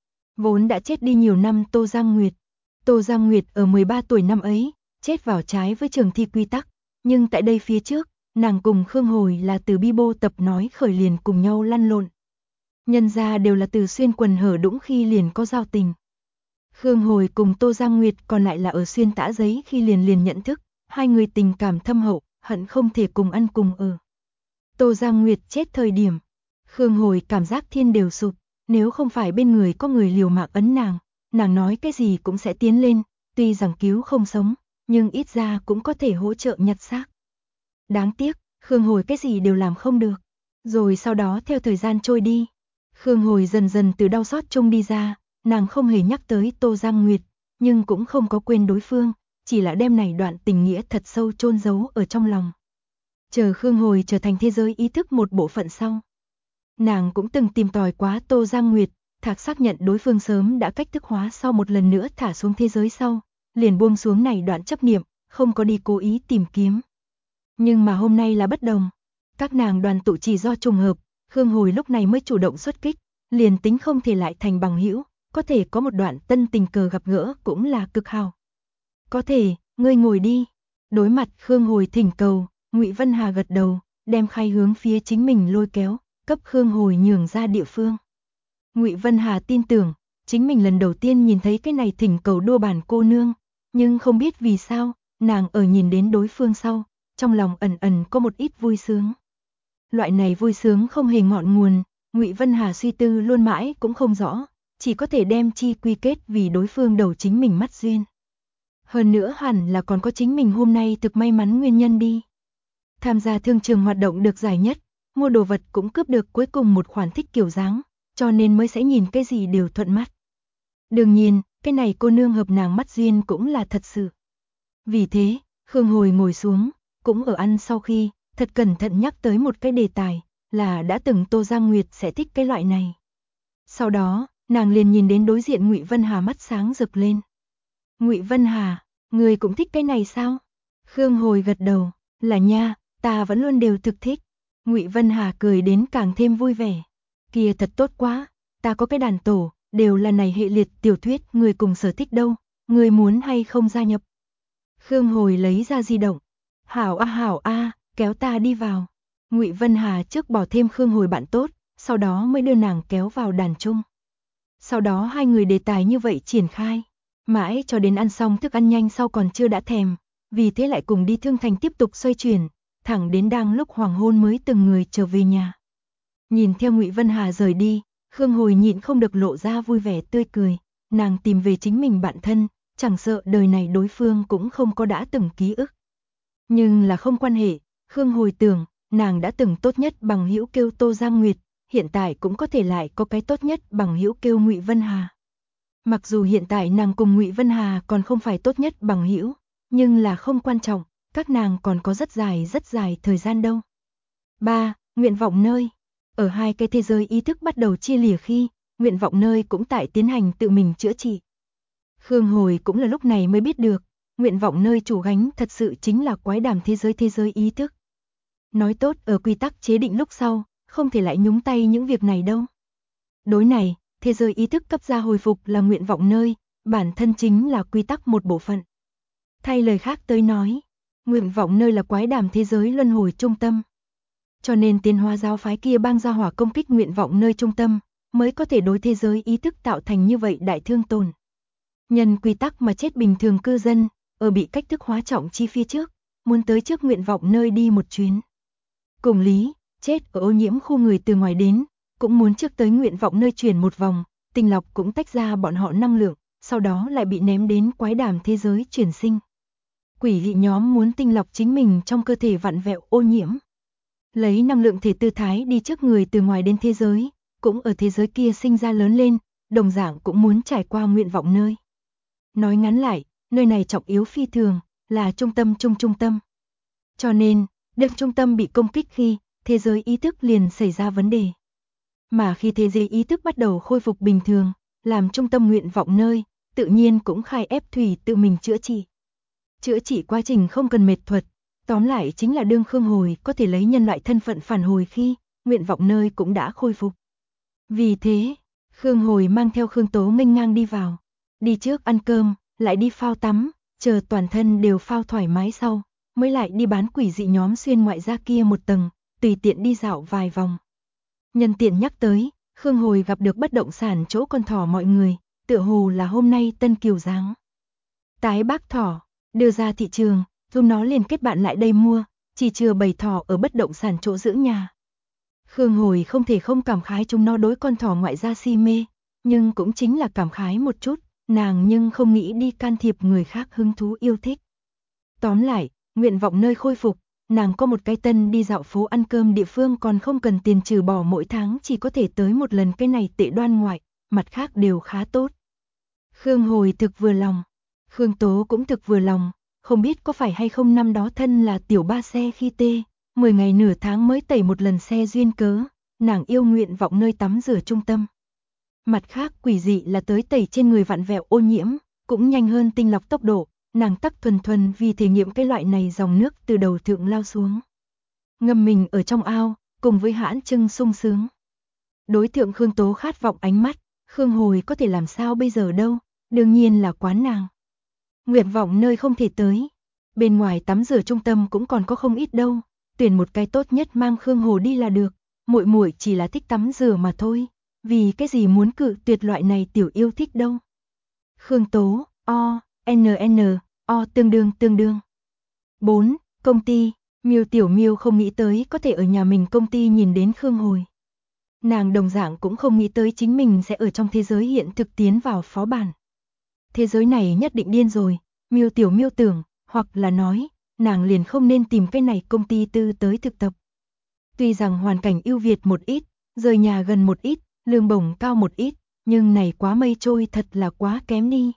S1: Vốn đã chết đi nhiều năm Tô Giang Nguyệt. Tô Giang Nguyệt ở 13 tuổi năm ấy, chết vào trái với trường thi quy tắc, nhưng tại đây phía trước, nàng cùng Khương Hồi là từ Bibo tập nói khởi liền cùng nhau lăn lộn. Nhân ra đều là từ xuyên quần hở đũng khi liền có giao tình. Khương Hồi cùng Tô Giang Nguyệt còn lại là ở xuyên tã giấy khi liền nhận thức, hai người tình cảm thâm hậu, hận không thể cùng ăn cùng ở. Tô Giang Nguyệt chết thời điểm, Khương Hồi cảm giác thiên đều sụp, nếu không phải bên người có người liều mạng ấn nàng nói cái gì cũng sẽ tiến lên, tuy rằng cứu không sống, nhưng ít ra cũng có thể hỗ trợ nhặt xác. Đáng tiếc, Khương Hồi cái gì đều làm không được. Rồi sau đó theo thời gian trôi đi, Khương Hồi dần dần từ đau xót trông đi ra, nàng không hề nhắc tới Tô Giang Nguyệt, nhưng cũng không có quên đối phương, chỉ là đem này đoạn tình nghĩa thật sâu chôn giấu ở trong lòng. Chờ Khương Hồi trở thành thế giới ý thức một bộ phận sau. Nàng cũng từng tìm tòi quá Tô Giang Nguyệt, thạc xác nhận đối phương sớm đã cách thức hóa sau một lần nữa thả xuống thế giới sau, liền buông xuống này đoạn chấp niệm, không có đi cố ý tìm kiếm. Nhưng mà hôm nay là bất đồng. Các nàng đoàn tụ chỉ do trùng hợp, Khương Hồi lúc này mới chủ động xuất kích, liền tính không thể lại thành bằng hữu, có thể có một đoạn tân tình cờ gặp gỡ cũng là cực hào. Có thể, ngươi ngồi đi. Đối mặt Khương Hồi thỉnh cầu, Ngụy Vân Hà gật đầu, đem khay hướng phía chính mình lôi kéo, cấp Khương Hồi nhường ra địa phương. Ngụy Vân Hà tin tưởng, chính mình lần đầu tiên nhìn thấy cái này thỉnh cầu đua bàn cô nương, nhưng không biết vì sao, nàng ở nhìn đến đối phương sau, trong lòng ẩn ẩn có một ít vui sướng. Loại này vui sướng không hề ngọn nguồn, Ngụy Vân Hà suy tư luôn mãi cũng không rõ, chỉ có thể đem chi quy kết vì đối phương đầu chính mình mắt duyên. Hơn nữa hẳn là còn có chính mình hôm nay thực may mắn nguyên nhân đi. Tham gia thương trường hoạt động được giải nhất, mua đồ vật cũng cướp được cuối cùng một khoản thích kiểu dáng, cho nên mới sẽ nhìn cái gì đều thuận mắt. Đương nhiên, cái này cô nương hợp nàng mắt duyên cũng là thật sự. Vì thế, Khương Hồi ngồi xuống, cũng ở ăn sau khi, thật cẩn thận nhắc tới một cái đề tài, là đã từng Tô Giang Nguyệt sẽ thích cái loại này. Sau đó, nàng liền nhìn đến đối diện Ngụy Vân Hà mắt sáng rực lên. Ngụy Vân Hà, người cũng thích cái này sao? Khương Hồi gật đầu, là nha, ta vẫn luôn đều thực thích. Ngụy Vân Hà cười đến càng thêm vui vẻ. Kia thật tốt quá, ta có cái đàn tổ, đều là này hệ liệt tiểu thuyết người cùng sở thích đâu, người muốn hay không gia nhập? Khương Hồi lấy ra di động. Hảo a, kéo ta đi vào. Ngụy Vân Hà trước bỏ thêm Khương Hồi bạn tốt, sau đó mới đưa nàng kéo vào đàn chung. Sau đó hai người đề tài như vậy triển khai, mãi cho đến ăn xong thức ăn nhanh sau còn chưa đã thèm, vì thế lại cùng đi Thương Thành tiếp tục xoay chuyển, thẳng đến đang lúc hoàng hôn mới từng người trở về nhà. Nhìn theo Ngụy Vân Hà rời đi, Khương Hồi nhịn không được lộ ra vui vẻ tươi cười, nàng tìm về chính mình bạn thân, chẳng sợ đời này đối phương cũng không có đã từng ký ức. Nhưng là không quan hệ, Khương Hồi tưởng, nàng đã từng tốt nhất bằng hữu kêu Tô Giang Nguyệt, hiện tại cũng có thể lại có cái tốt nhất bằng hữu kêu Ngụy Vân Hà. Mặc dù hiện tại nàng cùng Ngụy Vân Hà còn không phải tốt nhất bằng hữu, nhưng là không quan trọng, các nàng còn có rất dài thời gian đâu. 3. Nguyện vọng nơi. Ở hai cái thế giới ý thức bắt đầu chia lìa khi, nguyện vọng nơi cũng tại tiến hành tự mình chữa trị. Khương Hồi cũng là lúc này mới biết được, nguyện vọng nơi chủ gánh thật sự chính là quái đàm thế giới ý thức. Nói tốt ở quy tắc chế định lúc sau, không thể lại nhúng tay những việc này đâu. Đối này, thế giới ý thức cấp ra hồi phục là nguyện vọng nơi, bản thân chính là quy tắc một bộ phận. Thay lời khác tới nói, nguyện vọng nơi là quái đàm thế giới luân hồi trung tâm. Cho nên Tiến Hóa giáo phái kia bang ra hỏa công kích nguyện vọng nơi trung tâm, mới có thể đối thế giới ý thức tạo thành như vậy đại thương tổn. Nhân quy tắc mà chết bình thường cư dân, ở bị cách thức hóa trọng chi phía trước, muốn tới trước nguyện vọng nơi đi một chuyến. Cùng lý, chết ở ô nhiễm khu người từ ngoài đến, cũng muốn trước tới nguyện vọng nơi chuyển một vòng, tinh lọc cũng tách ra bọn họ năng lượng, sau đó lại bị ném đến quái đàm thế giới chuyển sinh. Quỷ dị nhóm muốn tinh lọc chính mình trong cơ thể vặn vẹo ô nhiễm. Lấy năng lượng thể tư thái đi trước người từ ngoài đến thế giới, cũng ở thế giới kia sinh ra lớn lên, đồng dạng cũng muốn trải qua nguyện vọng nơi. Nói ngắn lại, nơi này trọng yếu phi thường, là trung tâm trung tâm. Cho nên, đợt trung tâm bị công kích khi, thế giới ý thức liền xảy ra vấn đề. Mà khi thế giới ý thức bắt đầu khôi phục bình thường, làm trung tâm nguyện vọng nơi, tự nhiên cũng khai ép Thủy tự mình chữa trị. Chữa trị quá trình không cần mệt thuật, tóm lại chính là đương Khương Hồi có thể lấy nhân loại thân phận phản hồi khi, nguyện vọng nơi cũng đã khôi phục. Vì thế, Khương Hồi mang theo Khương Tố nghênh ngang đi vào, đi trước ăn cơm, lại đi phao tắm, chờ toàn thân đều phao thoải mái sau, mới lại đi bán quỷ dị nhóm xuyên ngoại ra kia một tầng, tùy tiện đi dạo vài vòng. Nhân tiện nhắc tới, Khương Hồi gặp được bất động sản chỗ con thỏ mọi người, tựa hồ là hôm nay tân kiều dáng. Tái bác thỏ, đưa ra thị trường, dùng nó liền kết bạn lại đây mua, chỉ chừa bầy thỏ ở bất động sản chỗ giữ nhà. Khương Hồi không thể không cảm khái chúng nó đối con thỏ ngoại gia si mê, nhưng cũng chính là cảm khái một chút, nàng nhưng không nghĩ đi can thiệp người khác hứng thú yêu thích. Tóm lại, nguyện vọng nơi khôi phục, nàng có một cái tân đi dạo phố ăn cơm địa phương còn không cần tiền trừ bỏ mỗi tháng chỉ có thể tới một lần cái này tệ đoan ngoại, mặt khác đều khá tốt. Khương Hồi thực vừa lòng, Khương Tố cũng thực vừa lòng, không biết có phải hay không năm đó thân là tiểu ba xe khi 10 ngày nửa tháng mới tẩy một lần xe duyên cớ, nàng yêu nguyện vọng nơi tắm rửa trung tâm. Mặt khác quỷ dị là tới tẩy trên người vặn vẹo ô nhiễm, cũng nhanh hơn tinh lọc tốc độ, nàng tắc thuần vì thể nghiệm cái loại này dòng nước từ đầu thượng lao xuống. Ngâm mình ở trong ao, cùng với hãn trưng sung sướng. Đối tượng Khương Tố khát vọng ánh mắt, Khương Hồi có thể làm sao bây giờ đâu, đương nhiên là quán nàng. Nguyện vọng nơi không thể tới, bên ngoài tắm rửa trung tâm cũng còn có không ít đâu, tuyển một cái tốt nhất mang Khương Hồ đi là được, muội muội chỉ là thích tắm rửa mà thôi, vì cái gì muốn cự tuyệt loại này tiểu yêu thích đâu. Khương Tố, tương đương. 4. Công ty, Miêu Tiểu Miêu không nghĩ tới có thể ở nhà mình công ty nhìn đến Khương Hồi. Nàng đồng dạng cũng không nghĩ tới chính mình sẽ ở trong thế giới hiện thực tiến vào phó bản. Thế giới này nhất định điên rồi, Miêu Tiểu Miêu tưởng, hoặc là nói, nàng liền không nên tìm cái này công ty tư tới thực tập. Tuy rằng hoàn cảnh ưu việt một ít, rời nhà gần một ít, lương bổng cao một ít, nhưng này quá mây trôi thật là quá kém đi.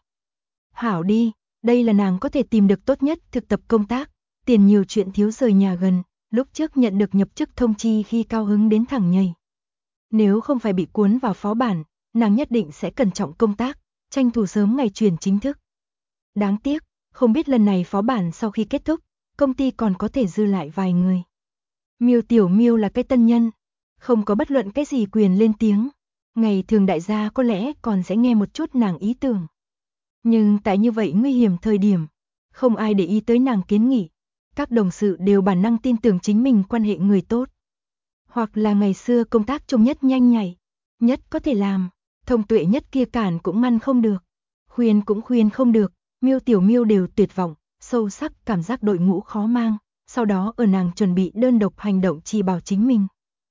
S1: Hảo đi, đây là nàng có thể tìm được tốt nhất thực tập công tác, tiền nhiều chuyện thiếu rời nhà gần, lúc trước nhận được nhập chức thông chi khi cao hứng đến thẳng nhảy. Nếu không phải bị cuốn vào phó bản, nàng nhất định sẽ cẩn trọng công tác, tranh thủ sớm ngày chuyển chính thức. Đáng tiếc, không biết lần này phó bản sau khi kết thúc, công ty còn có thể dư lại vài người. Miêu Tiểu Miêu là cái tân nhân, không có bất luận cái gì quyền lên tiếng. Ngày thường đại gia có lẽ còn sẽ nghe một chút nàng ý tưởng. Nhưng tại như vậy nguy hiểm thời điểm, không ai để ý tới nàng kiến nghị. Các đồng sự đều bản năng tin tưởng chính mình quan hệ người tốt. Hoặc là ngày xưa công tác chung nhất nhanh nhạy, nhất có thể làm, thông tuệ nhất kia cản cũng ngăn không được. Khuyên cũng khuyên không được, Miêu Tiểu Miêu đều tuyệt vọng, sâu sắc cảm giác đội ngũ khó mang. Sau đó ở nàng chuẩn bị đơn độc hành động chỉ bảo chính mình.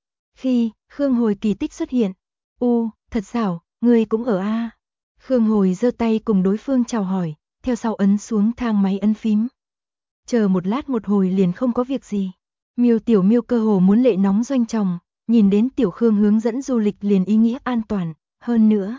S1: Khi Khương Hồi kỳ tích xuất hiện, thật xảo, ngươi cũng ở a. Khương Hồi giơ tay cùng đối phương chào hỏi, theo sau ấn xuống thang máy ấn phím. Chờ một lát một hồi liền không có việc gì. Miêu Tiểu Miêu cơ hồ muốn lệ nóng doanh tròng, nhìn đến Tiểu Khương hướng dẫn du lịch liền ý nghĩa an toàn, hơn nữa.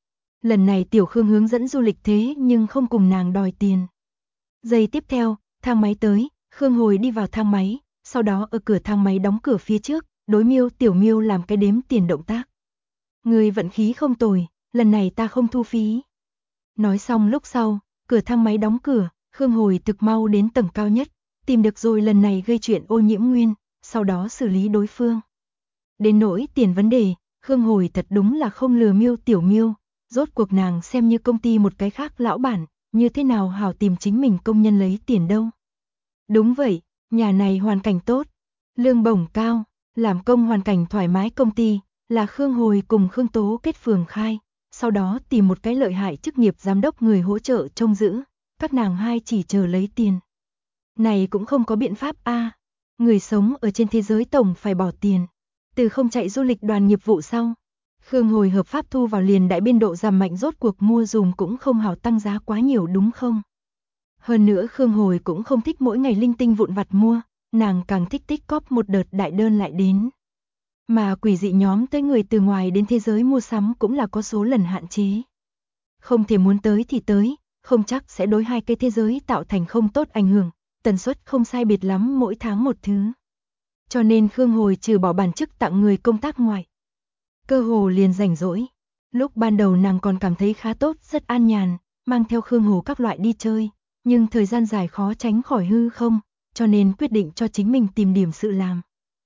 S1: Lần này Tiểu Khương hướng dẫn du lịch thế nhưng không cùng nàng đòi tiền. Giây tiếp theo, thang máy tới, Khương Hồi đi vào thang máy, sau đó ở cửa thang máy đóng cửa phía trước, đối Miêu Tiểu Miêu làm cái đếm tiền động tác. Người vận khí không tồi, lần này ta không thu phí. Nói xong lúc sau, cửa thang máy đóng cửa, Khương Hồi thực mau đến tầng cao nhất, tìm được rồi lần này gây chuyện ô nhiễm nguyên, sau đó xử lý đối phương. Đến nỗi tiền vấn đề, Khương Hồi thật đúng là không lừa Miêu Tiểu Miêu, rốt cuộc nàng xem như công ty một cái khác lão bản, như thế nào hảo tìm chính mình công nhân lấy tiền đâu. Đúng vậy, nhà này hoàn cảnh tốt, lương bổng cao, làm công hoàn cảnh thoải mái công ty, là Khương Hồi cùng Khương Tố kết phường khai, sau đó tìm một cái lợi hại chức nghiệp giám đốc người hỗ trợ trông giữ, các nàng hai chỉ chờ lấy tiền. Này cũng không có biện pháp a, người sống ở trên thế giới tổng phải bỏ tiền, từ không chạy du lịch đoàn nghiệp vụ sau. Khương Hồi hợp pháp thu vào liền đại biên độ giảm mạnh, rốt cuộc mua dùm cũng không hảo tăng giá quá nhiều đúng không? Hơn nữa Khương Hồi cũng không thích mỗi ngày linh tinh vụn vặt mua, nàng càng thích tích cóp một đợt đại đơn lại đến. Mà quỷ dị nhóm tới người từ ngoài đến thế giới mua sắm cũng là có số lần hạn chế. Không thể muốn tới thì tới, không chắc sẽ đối hai cái thế giới tạo thành không tốt ảnh hưởng, tần suất không sai biệt lắm mỗi tháng một thứ. Cho nên Khương Hồi trừ bỏ bản chức tặng người công tác ngoài, cơ hồ liền rảnh rỗi. Lúc ban đầu nàng còn cảm thấy khá tốt, rất an nhàn, mang theo Khương Hồ các loại đi chơi, nhưng thời gian dài khó tránh khỏi hư không, cho nên quyết định cho chính mình tìm điểm sự làm.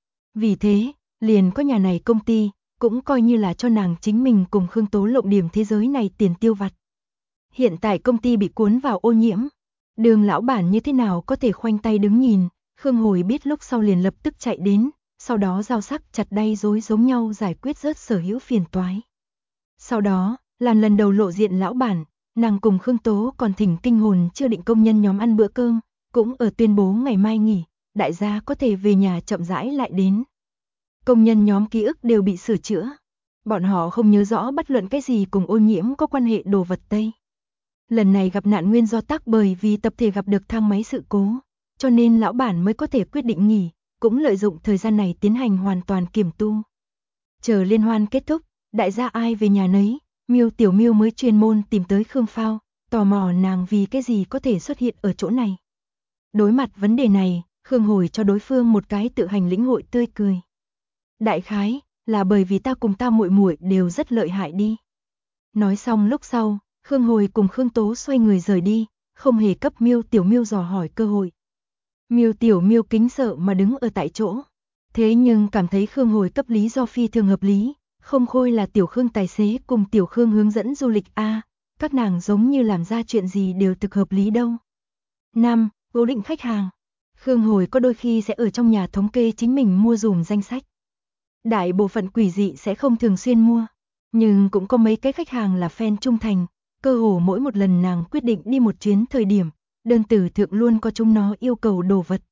S1: Vì thế, liền có nhà này công ty, cũng coi như là cho nàng chính mình cùng Khương Tố lộng điểm thế giới này tiền tiêu vặt. Hiện tại công ty bị cuốn vào ô nhiễm, Đường lão bản như thế nào có thể khoanh tay đứng nhìn, Khương Hồi biết lúc sau liền lập tức chạy đến, sau đó dao sắc chặt đay rối giống nhau giải quyết rớt sở hữu phiền toái. Sau đó, làm lần đầu lộ diện lão bản, nàng cùng Khương Tố còn thỉnh kinh hồn chưa định công nhân nhóm ăn bữa cơm, cũng ở tuyên bố ngày mai nghỉ, đại gia có thể về nhà chậm rãi lại đến. Công nhân nhóm ký ức đều bị sửa chữa, bọn họ không nhớ rõ bất luận cái gì cùng ô nhiễm có quan hệ đồ vật Tây. Lần này gặp nạn nguyên do tác bởi vì tập thể gặp được thang máy sự cố, cho nên lão bản mới có thể quyết định nghỉ, cũng lợi dụng thời gian này tiến hành hoàn toàn kiểm tu. Chờ liên hoan kết thúc, đại gia ai về nhà nấy, Miêu Tiểu Miêu mới chuyên môn tìm tới Khương Phao, tò mò nàng vì cái gì có thể xuất hiện ở chỗ này. Đối mặt vấn đề này, Khương Hồi cho đối phương một cái tự hành lĩnh hội tươi cười. Đại khái là bởi vì ta cùng ta muội muội đều rất lợi hại đi. Nói xong lúc sau, Khương Hồi cùng Khương Tố xoay người rời đi, không hề cấp Miêu Tiểu Miêu dò hỏi cơ hội. Miêu Tiểu Miêu kính sợ mà đứng ở tại chỗ. Thế nhưng cảm thấy Khương Hồi cấp lý do phi thường hợp lý, không khôi là Tiểu Khương tài xế cùng Tiểu Khương hướng dẫn du lịch A, các nàng giống như làm ra chuyện gì đều thực hợp lý đâu. 5. Cố định khách hàng. Khương Hồi có đôi khi sẽ ở trong nhà thống kê chính mình mua dùm danh sách. Đại bộ phận quỷ dị sẽ không thường xuyên mua, nhưng cũng có mấy cái khách hàng là fan trung thành, cơ hồ mỗi một lần nàng quyết định đi một chuyến thời điểm, đơn tử thượng luôn có chúng nó yêu cầu đồ vật.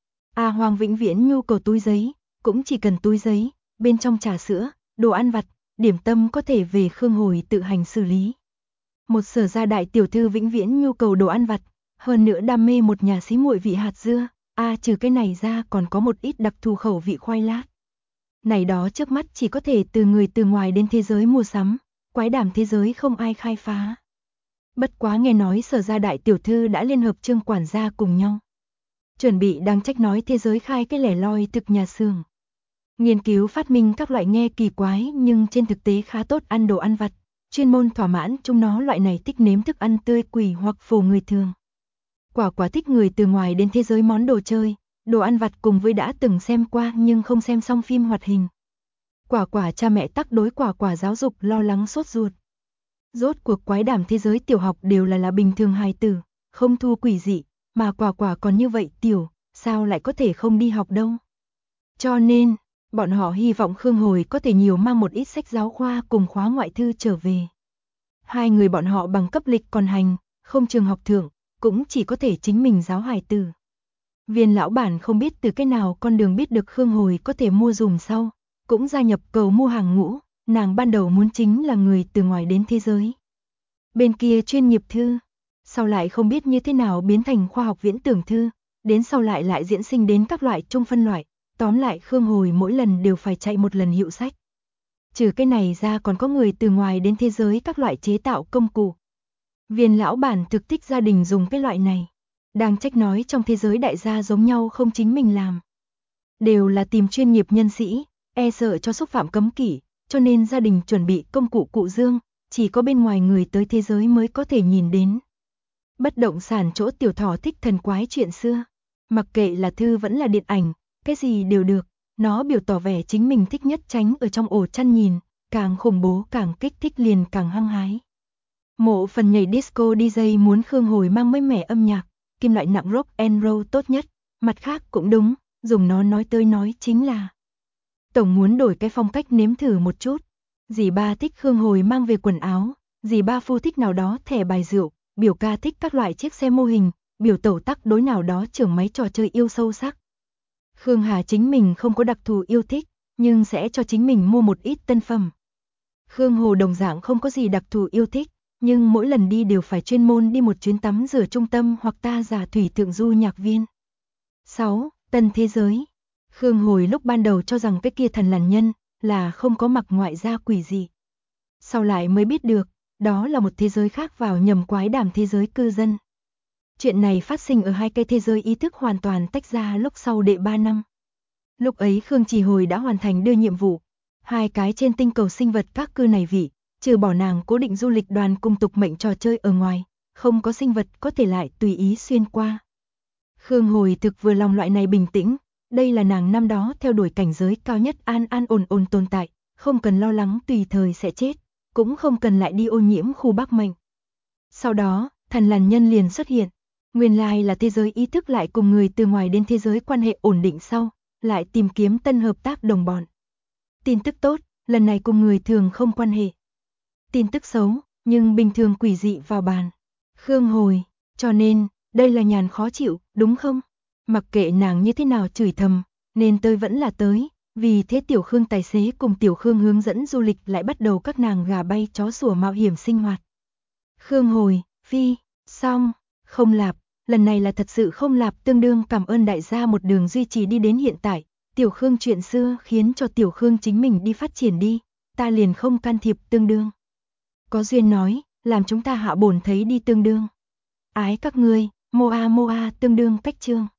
S1: A Hoàng vĩnh viễn nhu cầu túi giấy, cũng chỉ cần túi giấy, bên trong trà sữa, đồ ăn vặt, điểm tâm có thể về Khương Hồi tự hành xử lý. Một Sở gia đại tiểu thư vĩnh viễn nhu cầu đồ ăn vặt, hơn nữa đam mê một nhà xí muội vị hạt dưa, trừ cái này ra còn có một ít đặc thù khẩu vị khoai lát. Này đó trước mắt chỉ có thể từ người từ ngoài đến thế giới mua sắm, quái đàm thế giới không ai khai phá. Bất quá nghe nói Sở gia đại tiểu thư đã liên hợp Trương quản gia cùng nhau chuẩn bị đang trách nói thế giới khai cái lẻ loi thực nhà xưởng. Nghiên cứu phát minh các loại nghe kỳ quái nhưng trên thực tế khá tốt ăn đồ ăn vặt, chuyên môn thỏa mãn chúng nó loại này thích nếm thức ăn tươi quỷ hoặc phù người thường. Quả quả thích người từ ngoài đến thế giới món đồ chơi, đồ ăn vặt cùng với đã từng xem qua nhưng không xem xong phim hoạt hình. Quả quả cha mẹ tắc đối quả quả giáo dục lo lắng sốt ruột. Rốt cuộc quái đàm thế giới tiểu học đều là bình thường hài tử, không thu quỷ dị, mà quả quả còn như vậy tiểu, sao lại có thể không đi học đâu. Cho nên, bọn họ hy vọng Khương Hồi có thể nhiều mang một ít sách giáo khoa cùng khóa ngoại thư trở về. Hai người bọn họ bằng cấp lịch còn hành, không trường học thượng, cũng chỉ có thể chính mình giáo hài tử. Viên lão bản không biết từ cái nào con đường biết được Khương Hồi có thể mua dùm sau, cũng gia nhập cầu mua hàng ngũ, nàng ban đầu muốn chính là người từ ngoài đến thế giới. Bên kia chuyên nghiệp thư, sau lại không biết như thế nào biến thành khoa học viễn tưởng thư, đến sau lại diễn sinh đến các loại trung phân loại, tóm lại Khương Hồi mỗi lần đều phải chạy một lần hiệu sách. Trừ cái này ra còn có người từ ngoài đến thế giới các loại chế tạo công cụ. Viên lão bản thực thích gia đình dùng cái loại này. Đang trách nói trong thế giới đại gia giống nhau không chính mình làm. Đều là tìm chuyên nghiệp nhân sĩ, sợ cho xúc phạm cấm kỵ, cho nên gia đình chuẩn bị công cụ cụ dương, chỉ có bên ngoài người tới thế giới mới có thể nhìn đến. Bất động sản chỗ tiểu thỏ thích thần quái chuyện xưa. Mặc kệ là thư vẫn là điện ảnh, cái gì đều được, nó biểu tỏ vẻ chính mình thích nhất tránh ở trong ổ chăn nhìn, càng khủng bố càng kích thích liền càng hăng hái. Mộ phần nhảy disco DJ muốn Khương Hồi mang mới mẻ âm nhạc, kim loại nặng rock and roll tốt nhất, mặt khác cũng đúng, dùng nó nói tới nói chính là. Tổng muốn đổi cái phong cách nếm thử một chút. Dì ba thích Khương Hồi mang về quần áo, dì ba phu thích nào đó thẻ bài rượu, biểu ca thích các loại chiếc xe mô hình, biểu tẩu tắc đối nào đó trưởng máy trò chơi yêu sâu sắc. Khương Hà chính mình không có đặc thù yêu thích, nhưng sẽ cho chính mình mua một ít tân phẩm. Khương Hồ đồng dạng không có gì đặc thù yêu thích, nhưng mỗi lần đi đều phải chuyên môn đi một chuyến tắm rửa trung tâm hoặc ta giả thủy thượng du nhạc viên. 6. Tân thế giới. Khương Hồi lúc ban đầu cho rằng cái kia thần lằn nhân là không có mặc ngoại da quỷ gì. Sau lại mới biết được, đó là một thế giới khác vào nhầm quái đàm thế giới cư dân. Chuyện này phát sinh ở hai cái thế giới ý thức hoàn toàn tách ra lúc sau đệ 3 năm. Lúc ấy Khương Trì Hồi đã hoàn thành đưa nhiệm vụ, hai cái trên tinh cầu sinh vật các cư này vị, trừ bỏ nàng cố định du lịch đoàn cùng tục mệnh trò chơi ở ngoài, không có sinh vật có thể lại tùy ý xuyên qua. Khương Hồi thực vừa lòng loại này bình tĩnh, đây là nàng năm đó theo đuổi cảnh giới cao nhất an an ổn ổn tồn tại, không cần lo lắng tùy thời sẽ chết, cũng không cần lại đi ô nhiễm khu Bắc Mệnh. Sau đó, thần lằn nhân liền xuất hiện, nguyên lai là thế giới ý thức lại cùng người từ ngoài đến thế giới quan hệ ổn định sau, lại tìm kiếm tân hợp tác đồng bọn. Tin tức tốt, lần này cùng người thường không quan hệ. Tin tức xấu, nhưng bình thường quỷ dị vào bàn. Khương Hồi, cho nên, đây là nhàn khó chịu, đúng không? Mặc kệ nàng như thế nào chửi thầm, nên tôi vẫn là tới, vì thế Tiểu Khương tài xế cùng Tiểu Khương hướng dẫn du lịch lại bắt đầu các nàng gà bay chó sủa mạo hiểm sinh hoạt. Khương Hồi, phi, xong, không lạp, lần này là thật sự không lạp, tương đương cảm ơn đại gia một đường duy trì đi đến hiện tại. Tiểu Khương chuyện xưa khiến cho Tiểu Khương chính mình đi phát triển đi, ta liền không can thiệp, tương đương. Có duyên nói, làm chúng ta hạ bổn thấy đi tương đương. Ái các ngươi, moa tương đương cách chương.